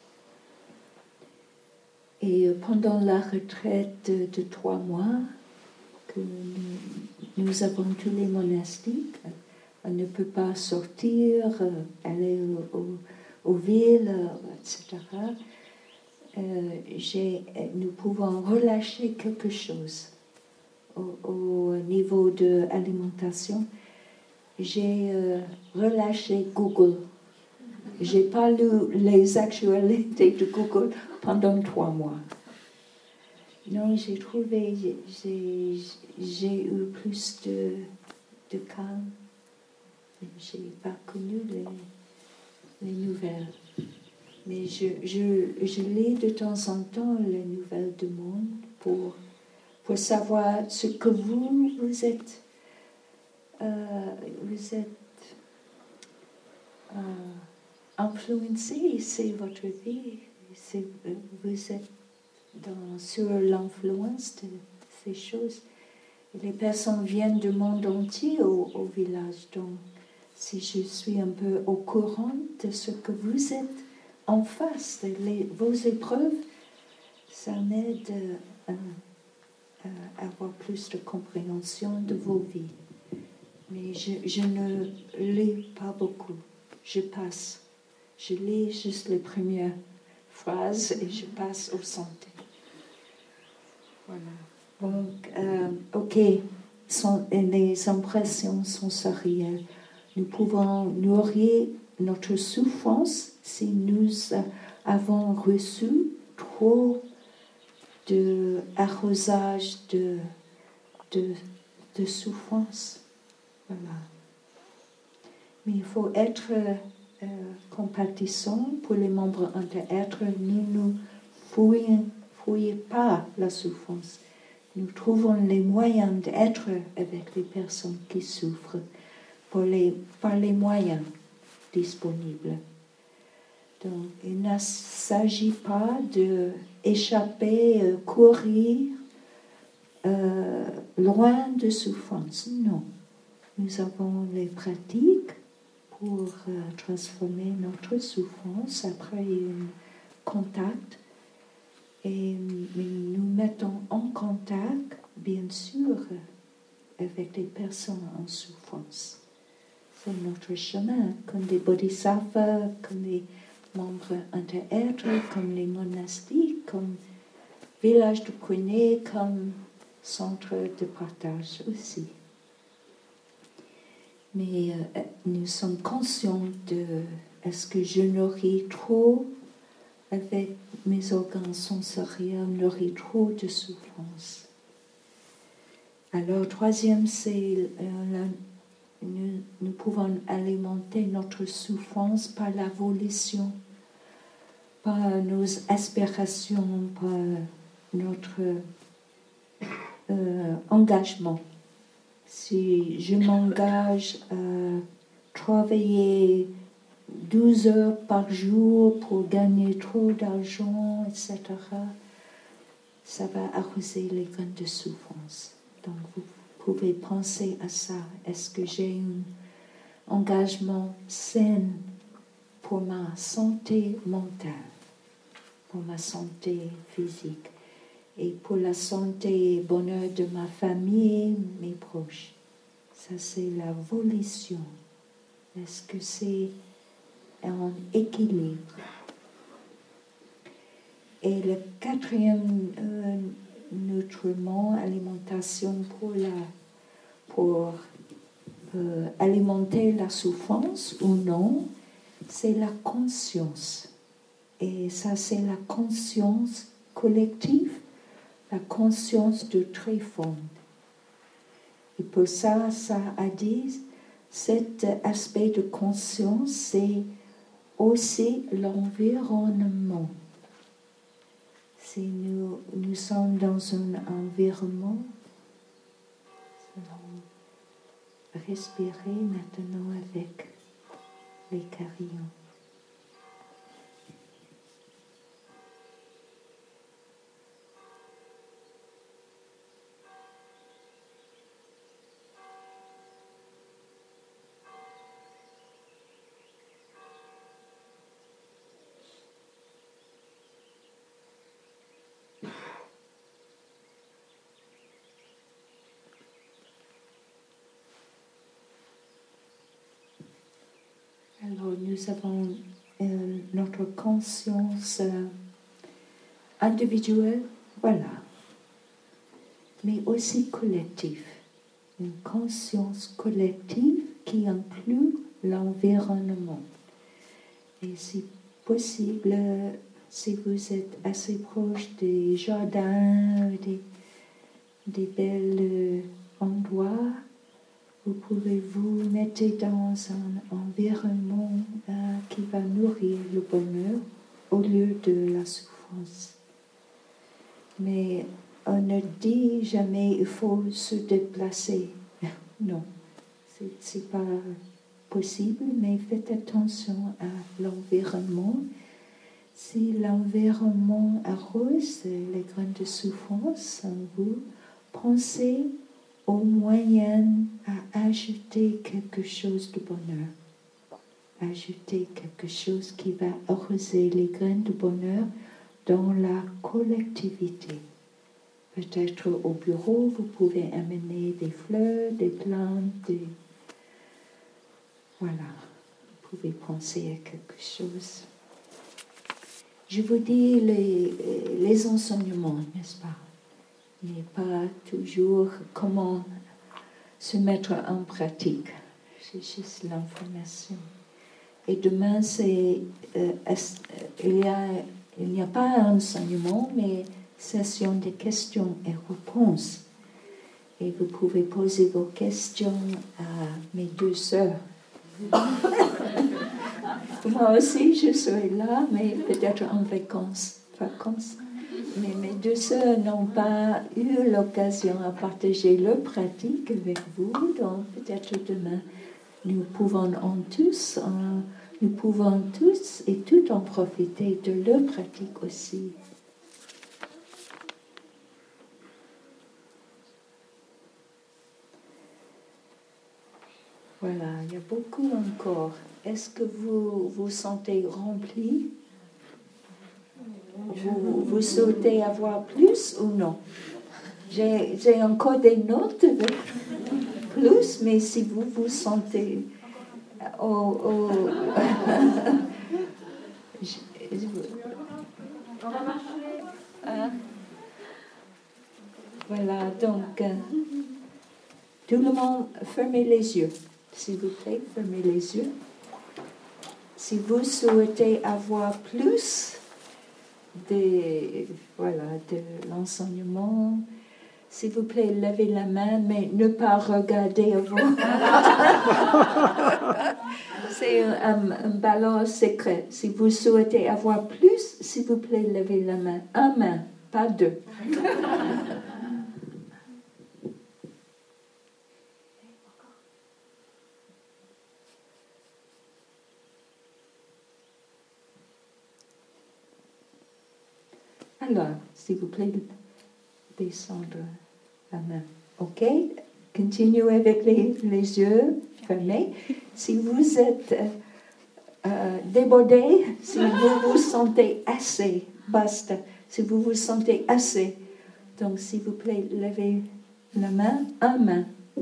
Et pendant la retraite de, de trois mois que nous, nous avons tous les monastiques, on ne peut pas sortir, aller au, au, aux villes, et cetera. Euh, j'ai, nous pouvons relâcher quelque chose au, au niveau de l'alimentation. J'ai euh, relâché Google. J'ai pas lu les actualités de Google pendant trois mois. Non, j'ai trouvé, j'ai, j'ai eu plus de, de calme. J'ai pas connu les, les nouvelles. Mais je, je, je lis de temps en temps les nouvelles du monde pour, pour savoir ce que vous, vous êtes. Euh, vous êtes euh, influencé, c'est votre vie. C'est, vous êtes dans, sur l'influence de ces choses. Et les personnes viennent du monde entier au, au village. Donc, si je suis un peu au courant de ce que vous êtes, en face de les, vos épreuves, ça m'aide à, à avoir plus de compréhension de vos vies. Mais je, je ne lis pas beaucoup. Je passe. Je lis juste les premières phrases et je passe au santé. Voilà. Donc, euh, ok, sont, les impressions sensorielles. Nous pouvons nourrir notre souffrance si nous avons reçu trop de arrosage de, de, de souffrance. Voilà. Mais il faut être euh, compatissant pour les membres inter-êtres. Nous ne fouillons, fouillons pas la souffrance. Nous trouvons les moyens d'être avec les personnes qui souffrent pour les, par les moyens disponibles. Donc, il ne s'agit pas d'échapper, euh, courir euh, loin de souffrance. Non. Nous avons les pratiques pour euh, transformer notre souffrance après un contact. Et nous mettons en contact, bien sûr, avec des personnes en souffrance. C'est notre chemin, comme les bodhisattvas, comme les membres inter-êtres, comme les monastiques, comme village de Kuné, comme centre de partage aussi. Mais euh, nous sommes conscients de est-ce que je nourris trop avec mes organes sensoriels, nourris trop de souffrance. Alors, troisième, c'est euh, la, nous, nous pouvons alimenter notre souffrance par la volition, par nos aspirations, par notre euh, engagement. Si je m'engage à travailler douze heures par jour pour gagner trop d'argent, et cetera, ça va arroser les graines de souffrance. Donc vous pouvez penser à ça. Est-ce que j'ai un engagement sain pour ma santé mentale, pour ma santé physique et pour la santé et bonheur de ma famille, mes proches? Ça, c'est la volition. Est-ce que c'est en équilibre? Et le quatrième euh, nutriment, alimentation pour, la, pour euh, alimenter la souffrance ou non, c'est la conscience. Et ça, c'est la conscience collective, la conscience de très fond. Et pour ça, ça a dit, cet aspect de conscience, c'est aussi l'environnement. Si nous, nous sommes dans un environnement, allons respirer maintenant avec les carillons. Alors, nous avons euh, notre conscience euh, individuelle, voilà, mais aussi collective. Une conscience collective qui inclut l'environnement. Et si possible, si vous êtes assez proche des jardins, des, des bels endroits, vous pouvez vous mettre dans un environnement euh, qui va nourrir le bonheur au lieu de la souffrance. Mais on ne dit jamais il faut se déplacer. Non, c'est, c'est pas possible, mais faites attention à l'environnement. Si l'environnement arrose les graines de souffrance en vous, pensez au moyen à ajouter quelque chose de bonheur. Ajouter quelque chose qui va arroser les graines de bonheur dans la collectivité. Peut-être au bureau, vous pouvez amener des fleurs, des plantes, des... Voilà, vous pouvez penser à quelque chose. Je vous dis les, les enseignements, n'est-ce pas? Mais pas toujours comment se mettre en pratique. C'est juste l'information. Et demain, c'est, euh, il y a, il n'y a pas un enseignement, mais session de questions et réponses. Et vous pouvez poser vos questions à mes deux sœurs. Moi aussi, je serai là, mais peut-être en vacances. vacances. Mais mes deux sœurs n'ont pas eu l'occasion à partager leur pratique avec vous, donc peut-être demain, nous pouvons en tous en nous pouvons tous et toutes en profiter de leur pratique aussi. Voilà, il y a beaucoup encore. Est-ce que vous vous sentez rempli? Vous, vous souhaitez avoir plus ou non? J'ai, j'ai encore des notes de plus, mais si vous vous sentez... Oh, oh, je, je, hein? Voilà, donc, euh, tout le monde, fermez les yeux. S'il vous plaît, fermez les yeux. Si vous souhaitez avoir plus de, voilà, de l'enseignement, s'il vous plaît, levez la main, mais ne pas regarder à vous. C'est un, un, un ballon secret. Si vous souhaitez avoir plus, s'il vous plaît, levez la main. Un main, pas deux. Alors, s'il vous plaît, descendre la main. OK? Continuez avec les, les yeux fermés. Si vous êtes euh, euh, débordé, si vous vous sentez assez, basta. Si vous vous sentez assez, donc s'il vous plaît, levez la main, un main.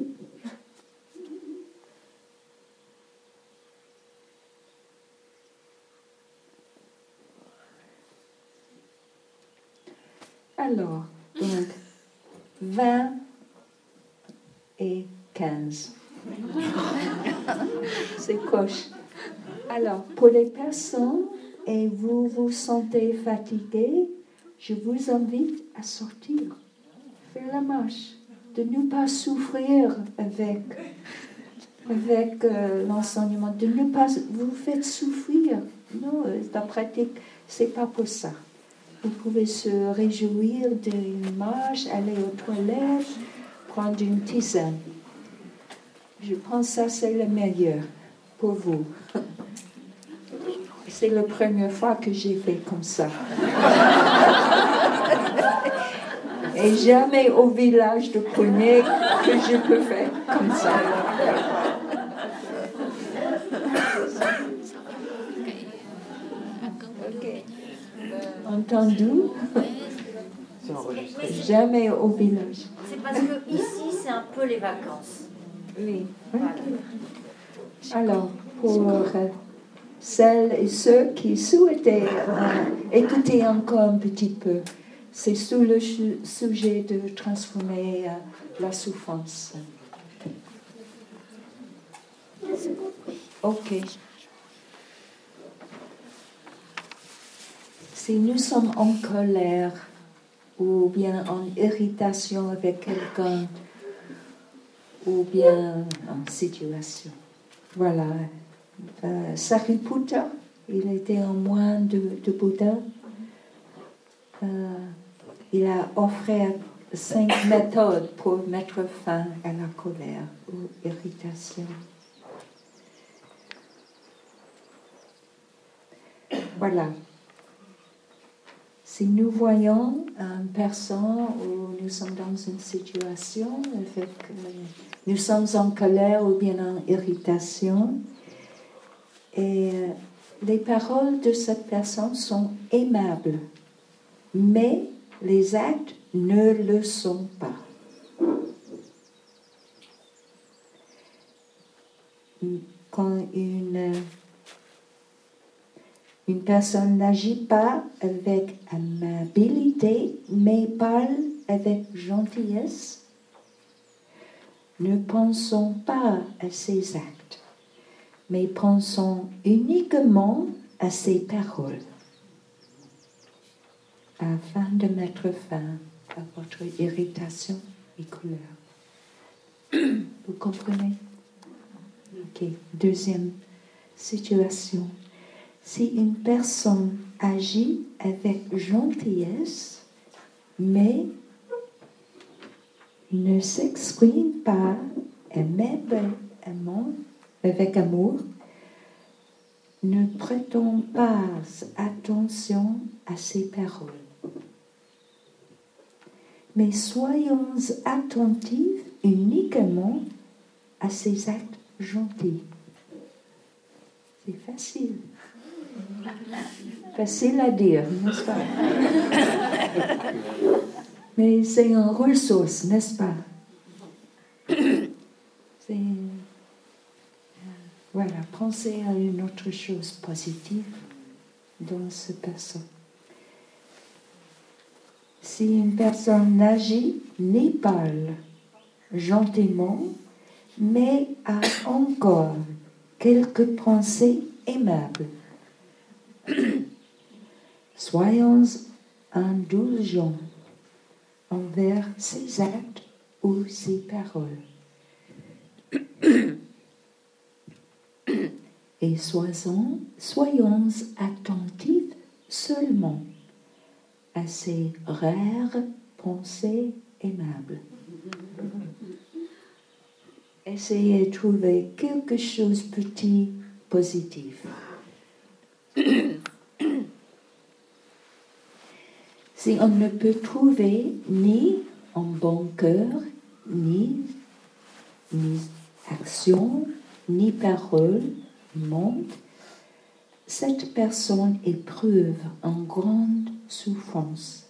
Alors, donc, vingt et quinze. C'est coche. Alors, pour les personnes et vous vous sentez fatigué, je vous invite à sortir, faire la marche, de ne pas souffrir avec, avec euh, l'enseignement, de ne pas vous faire souffrir. Non, la pratique, c'est pas pour ça. Vous pouvez se réjouir d'une marche, aller aux toilettes, prendre une tisane. Je pense que ça, c'est le meilleur pour vous. C'est la première fois que j'ai fait comme ça. Et jamais au village de Pune que je peux faire comme ça. Ok. Entendu? C'est enregistré. Jamais au village. C'est parce que ici, c'est un peu les vacances. Oui. Voilà. Alors, pour euh, celles et ceux qui souhaitaient euh, écouter encore un petit peu, c'est sur le su- sujet de transformer euh, la souffrance. Ok. Si nous sommes en colère ou bien en irritation avec quelqu'un ou bien en situation. Voilà. Euh, Sariputta, il était un moine de, de Bouddha. Euh, il a offert cinq méthodes pour mettre fin à la colère ou irritation. Voilà. Si nous voyons une personne où nous sommes dans une situation avec, euh, nous sommes en colère ou bien en irritation, et euh, les paroles de cette personne sont aimables, mais les actes ne le sont pas. Quand une Une personne n'agit pas avec amabilité, mais parle avec gentillesse. Ne pensons pas à ses actes, mais pensons uniquement à ses paroles, afin de mettre fin à votre irritation et colère. Vous comprenez? Ok. Deuxième situation. Si une personne agit avec gentillesse, mais ne s'exprime pas aimablement, avec amour, ne prêtons pas attention à ses paroles, mais soyons attentifs uniquement à ses actes gentils. C'est facile. Facile à dire, n'est-ce pas? Mais c'est une ressource, n'est-ce pas? C'est... Voilà, pensez à une autre chose positive dans cette personne. Si une personne agit ni parle gentiment, mais a encore quelques pensées aimables, soyons indulgents envers ses actes ou ses paroles. Et soyons, soyons attentifs seulement à ces rares pensées aimables. Essayez de trouver quelque chose de petit positif. Si on ne peut trouver ni un bon cœur, ni, ni action, ni parole, montre, cette personne éprouve une grande souffrance.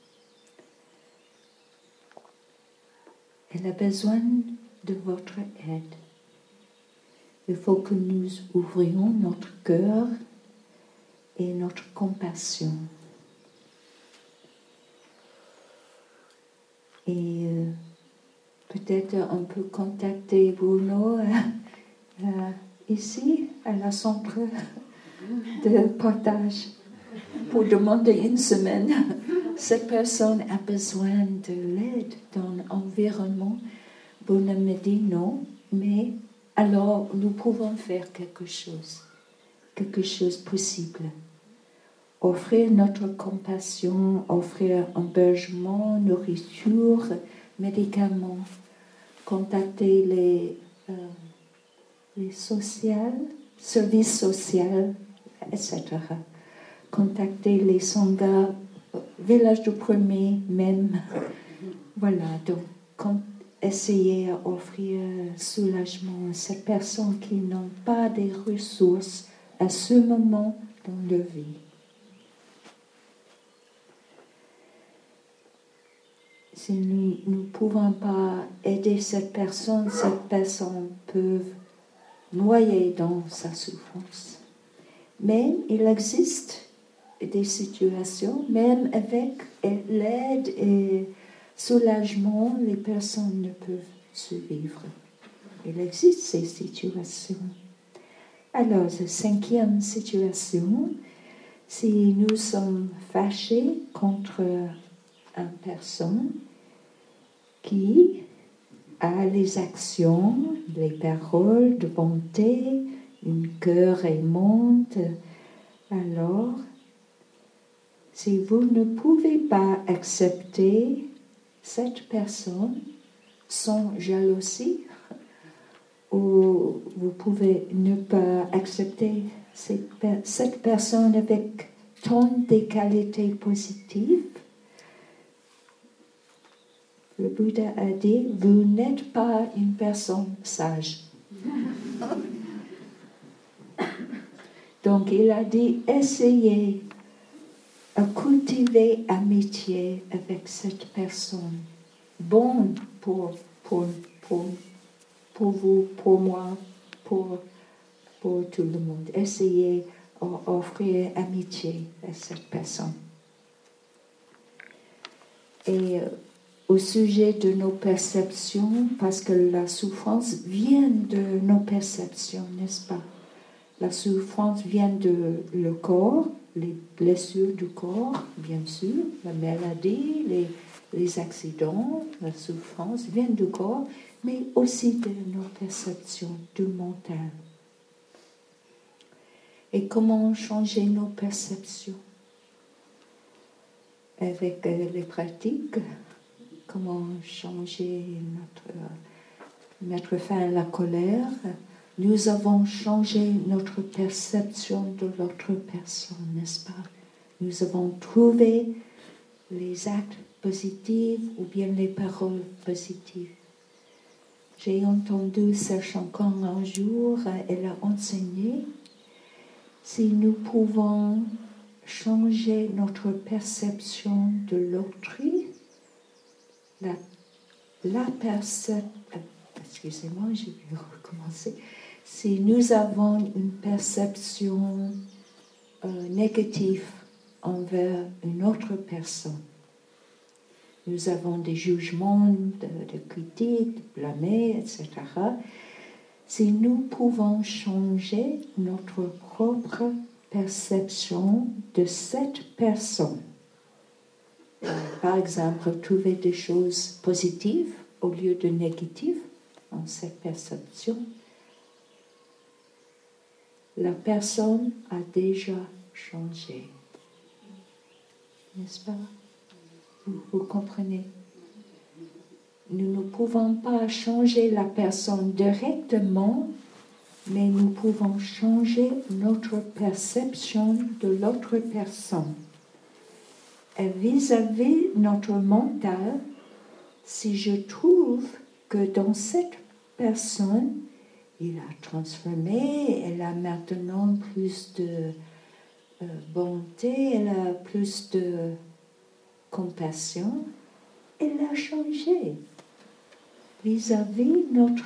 Elle a besoin de votre aide. Il faut que nous ouvrions notre cœur et notre compassion. Et euh, peut-être on peut contacter Bruno euh, euh, ici, à la centre de partage, pour demander une semaine. Cette personne a besoin de l'aide dans l'environnement. Bruno me dit non, mais alors nous pouvons faire quelque chose, quelque chose possible. Offrir notre compassion, offrir hébergement, nourriture, médicaments, contacter les, euh, les sociales, services sociaux, et cetera. Contacter les sangas, village du premier même. Voilà, donc essayer d'offrir soulagement à ces personnes qui n'ont pas de ressources à ce moment dans leur vie. Si nous ne pouvons pas aider cette personne, cette personne peut noyer dans sa souffrance. Mais il existe des situations, même avec l'aide et soulagement, les personnes ne peuvent survivre. Il existe ces situations. Alors, la cinquième situation, si nous sommes fâchés contre une personne qui a les actions, les paroles de bonté, un cœur aimante, alors, si vous ne pouvez pas accepter cette personne sans jalousie, ou vous pouvez ne pas accepter cette, cette personne avec tant de qualités positives, le Bouddha a dit, vous n'êtes pas une personne sage. Donc il a dit, essayez à cultiver amitié avec cette personne. Bon pour, pour, pour, pour vous, pour moi, pour, pour tout le monde. Essayez d'offrir amitié à cette personne. Et euh, au sujet de nos perceptions, parce que la souffrance vient de nos perceptions, n'est-ce pas? La souffrance vient de le corps, les blessures du corps, bien sûr, la maladie, les, les accidents, la souffrance vient du corps, mais aussi de nos perceptions, du mental. Et comment changer nos perceptions? Avec euh, les pratiques, comment changer notre, mettre fin à la colère, nous avons changé notre perception de l'autre personne, n'est-ce pas? Nous avons trouvé les actes positifs ou bien les paroles positives. J'ai entendu Serge Kang un jour, elle a enseigné, si nous pouvons changer notre perception de l'autrui, la, la perception, excusez-moi, je vais recommencer, si nous avons une perception euh, négative envers une autre personne, nous avons des jugements, de, de critiques, de blâmer, et cetera. Si nous pouvons changer notre propre perception de cette personne, par exemple, trouver des choses positives au lieu de négatives dans cette perception, la personne a déjà changé. N'est-ce pas? Vous, vous comprenez? Nous ne pouvons pas changer la personne directement, mais nous pouvons changer notre perception de l'autre personne. Et vis-à-vis notre mental, si je trouve que dans cette personne, il a transformé, elle a maintenant plus de euh, bonté, elle a plus de compassion, elle a changé vis-à-vis notre,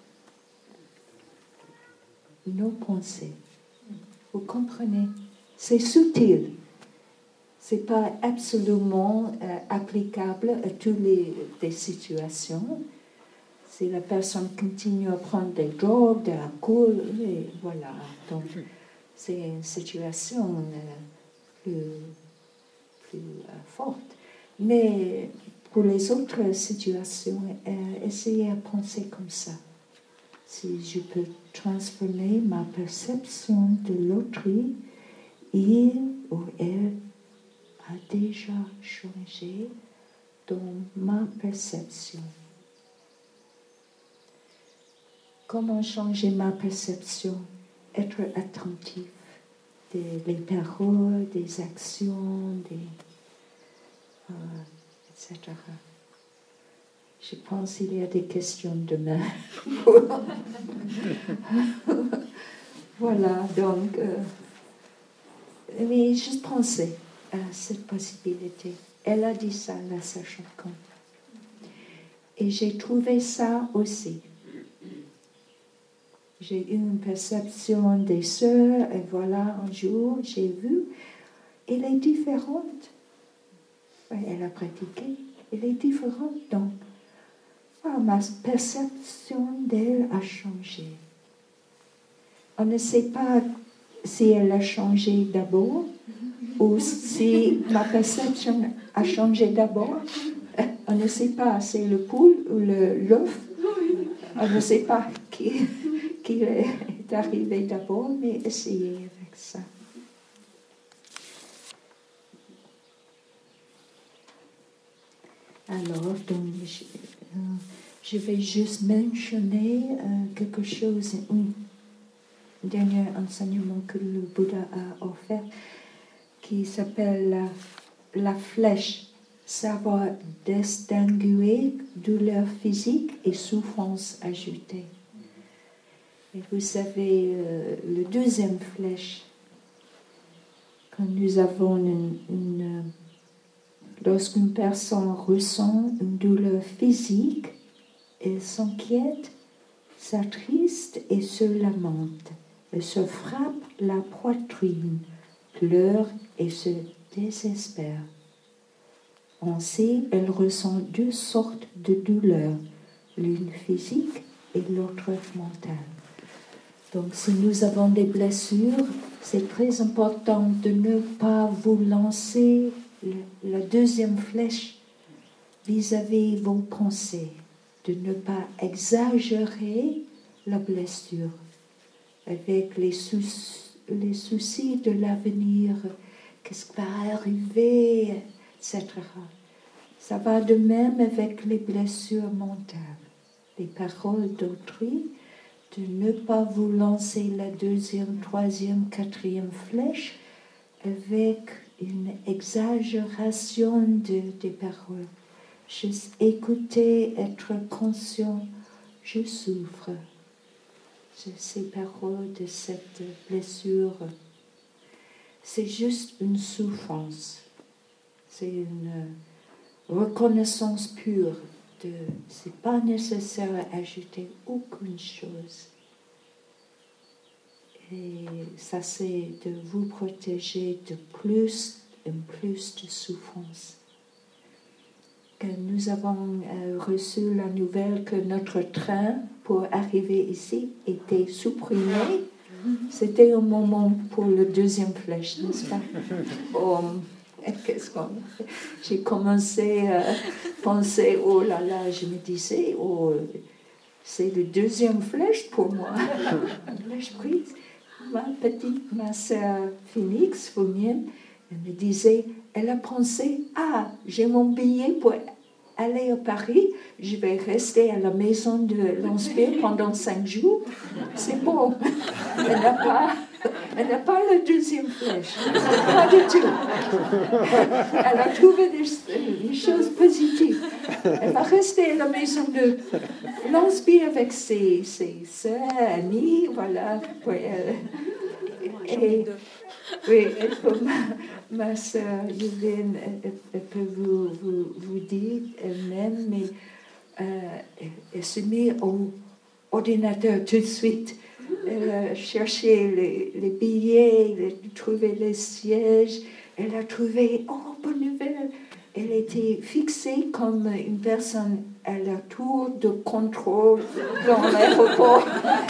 nos pensées. Vous comprenez? C'est subtil. Ce n'est pas absolument euh, applicable à toutes les, les situations. Si la personne continue à prendre des drogues, de l'alcool, et voilà. Donc, c'est une situation euh, plus, plus euh, forte. Mais pour les autres situations, euh, essayez à penser comme ça. Si je peux transformer ma perception de l'autrui, il ou elle a déjà changé dans ma perception. Comment changer ma perception? Être attentif des les paroles, des actions, des, euh, et cetera. Je pense qu'il y a des questions demain. Voilà, donc, euh, mais juste penser à cette possibilité. Elle a dit ça, la Serge Kang. Et j'ai trouvé ça aussi. J'ai eu une perception des sœurs, et voilà, un jour, j'ai vu, elle est différente. Elle a pratiqué, elle est différente. Donc, voilà, ma perception d'elle a changé. On ne sait pas si elle a changé d'abord, ou si ma perception a changé d'abord. On ne sait pas, c'est le poule ou le l'œuf. On ne sait pas qui, qui est arrivé d'abord, mais essayez avec ça. Alors, donc, je, euh, je vais juste mentionner euh, quelque chose, un dernier enseignement que le Bouddha a offert, qui s'appelle la, la flèche. Savoir distinguer douleur physique et souffrance ajoutée. Et vous savez, euh, le deuxième flèche, quand nous avons une, une lorsqu'une personne ressent une douleur physique, elle s'inquiète, s'attriste et se lamente. Elle se frappe la poitrine, pleure et se désespère. On sait qu'elle ressent deux sortes de douleurs, l'une physique et l'autre mentale. Donc si nous avons des blessures, c'est très important de ne pas vous lancer le, la deuxième flèche vis-à-vis vos pensées, de ne pas exagérer la blessure avec les, sou- les soucis de l'avenir, qu'est-ce qui va arriver, et cetera. Ça va de même avec les blessures mentales. Les paroles d'autrui de ne pas vous lancer la deuxième, troisième, quatrième flèche avec une exagération de, des paroles. Juste écouter, être conscient, je souffre. Ces paroles de cette blessure, c'est juste une souffrance. C'est une reconnaissance pure. De, c'est pas nécessaire à ajouter aucune chose. Et ça, c'est de vous protéger de plus et plus de souffrance. Que nous avons euh, reçu la nouvelle que notre train pour arriver ici était supprimé. C'était un moment pour le deuxième flèche, n'est-ce pas? Oh, qu'est-ce qu'on a fait? J'ai commencé à penser, oh là là, je me disais, oh, c'est le deuxième flèche pour moi. Flèche prise. Ma petite, ma sœur Phoenix, Founienne, elle me disait, elle a pensé, ah, j'ai mon billet pour aller à Paris, je vais rester à la maison de l'Inspire pendant cinq jours. C'est bon. Elle n'a pas, elle n'a pas la deuxième flèche. Pas du tout. Elle a trouvé des, des choses positives. Elle va rester à la maison de l'Inspire avec ses, ses sœurs, amies, voilà. Pour elle. Et, oui, et pour ma, ma soeur Yvonne, elle, elle peut vous, vous, vous dire elle-même, mais euh, elle, elle s'est mise au ordinateur tout de suite. Elle a cherché les, les billets, elle a trouvé les sièges, elle a trouvé, oh, bonne nouvelle, elle était fixée comme une personne à la tour de contrôle dans l'aéroport.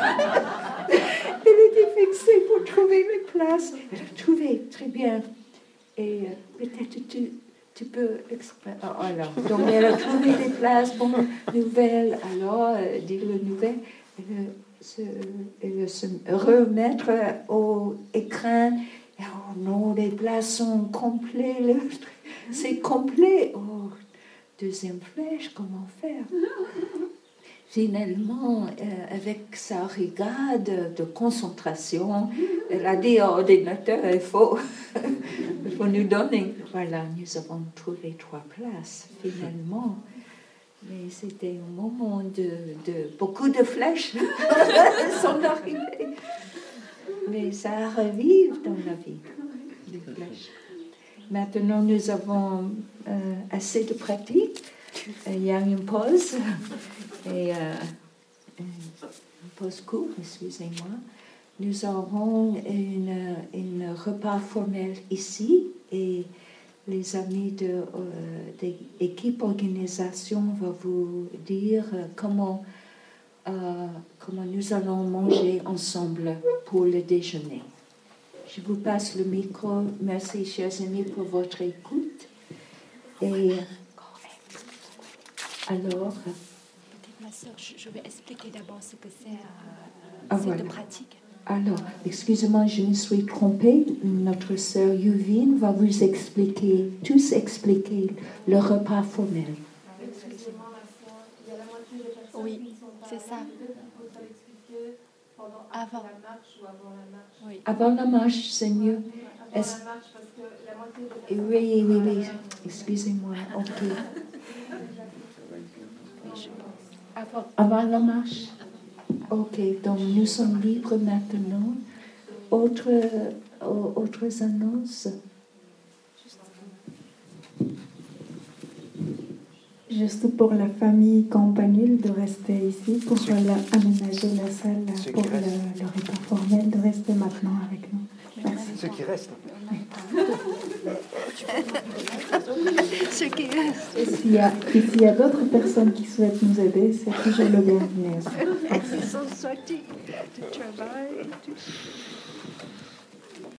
Elle était fixée pour trouver les places. Elle a trouvé, très bien. Et euh, peut-être tu, tu peux exprimer. Oh, alors, donc elle a trouvé des places, bonne nouvelle. Alors, euh, dire la nouvelle, elle se, elle se remettre au écran. Et, oh non, les places sont complètes. C'est complet. Oh, deuxième flèche, comment faire? Finalement, euh, avec sa regard de, de concentration, elle a dit à l'ordinateur, il faut, il faut nous donner. Voilà, nous avons trouvé trois places, finalement. Mais c'était un moment de, de beaucoup de flèches sont arrivées. Mais ça arrive dans la vie, des flèches. Maintenant, nous avons euh, assez de pratique. Il y a une pause. Et euh, une pause courte, excusez-moi. Nous aurons une, une repas formel ici et les amis de euh, de l'équipe organisation vont vous dire comment, euh, comment nous allons manger ensemble pour le déjeuner. Je vous passe le micro. Merci, chers amis, pour votre écoute. Et alors... Ma soeur, je vais expliquer d'abord ce que c'est euh, ah, cette voilà. pratique. Alors, excusez-moi, je me suis trompée. Notre sœur Yuvine va vous expliquer, tous expliquer le repas formel. Excusez-moi, ma soeur, il y a la moitié des personnes oui, qui sont c'est ça. Pendant avant la marche ou avant la marche. Oui. Avant la marche, c'est mieux. Avant Est-ce... la marche, parce que la moitié des personnes... Oui, oui, oui. Excusez-moi. Ok. Avant, avant la marche. Ok, donc nous sommes libres maintenant. Autre, euh, autres annonces? Juste pour la famille Campanule de rester ici, pour la, aménager la salle pour le, le repas formel, de rester maintenant avec nous. Merci. Ceux qui restent. Ceux qui restent. Et s'il y a, et s'il y a d'autres personnes qui souhaitent nous aider, c'est toujours le bienvenu. Ils sont sortis du travail.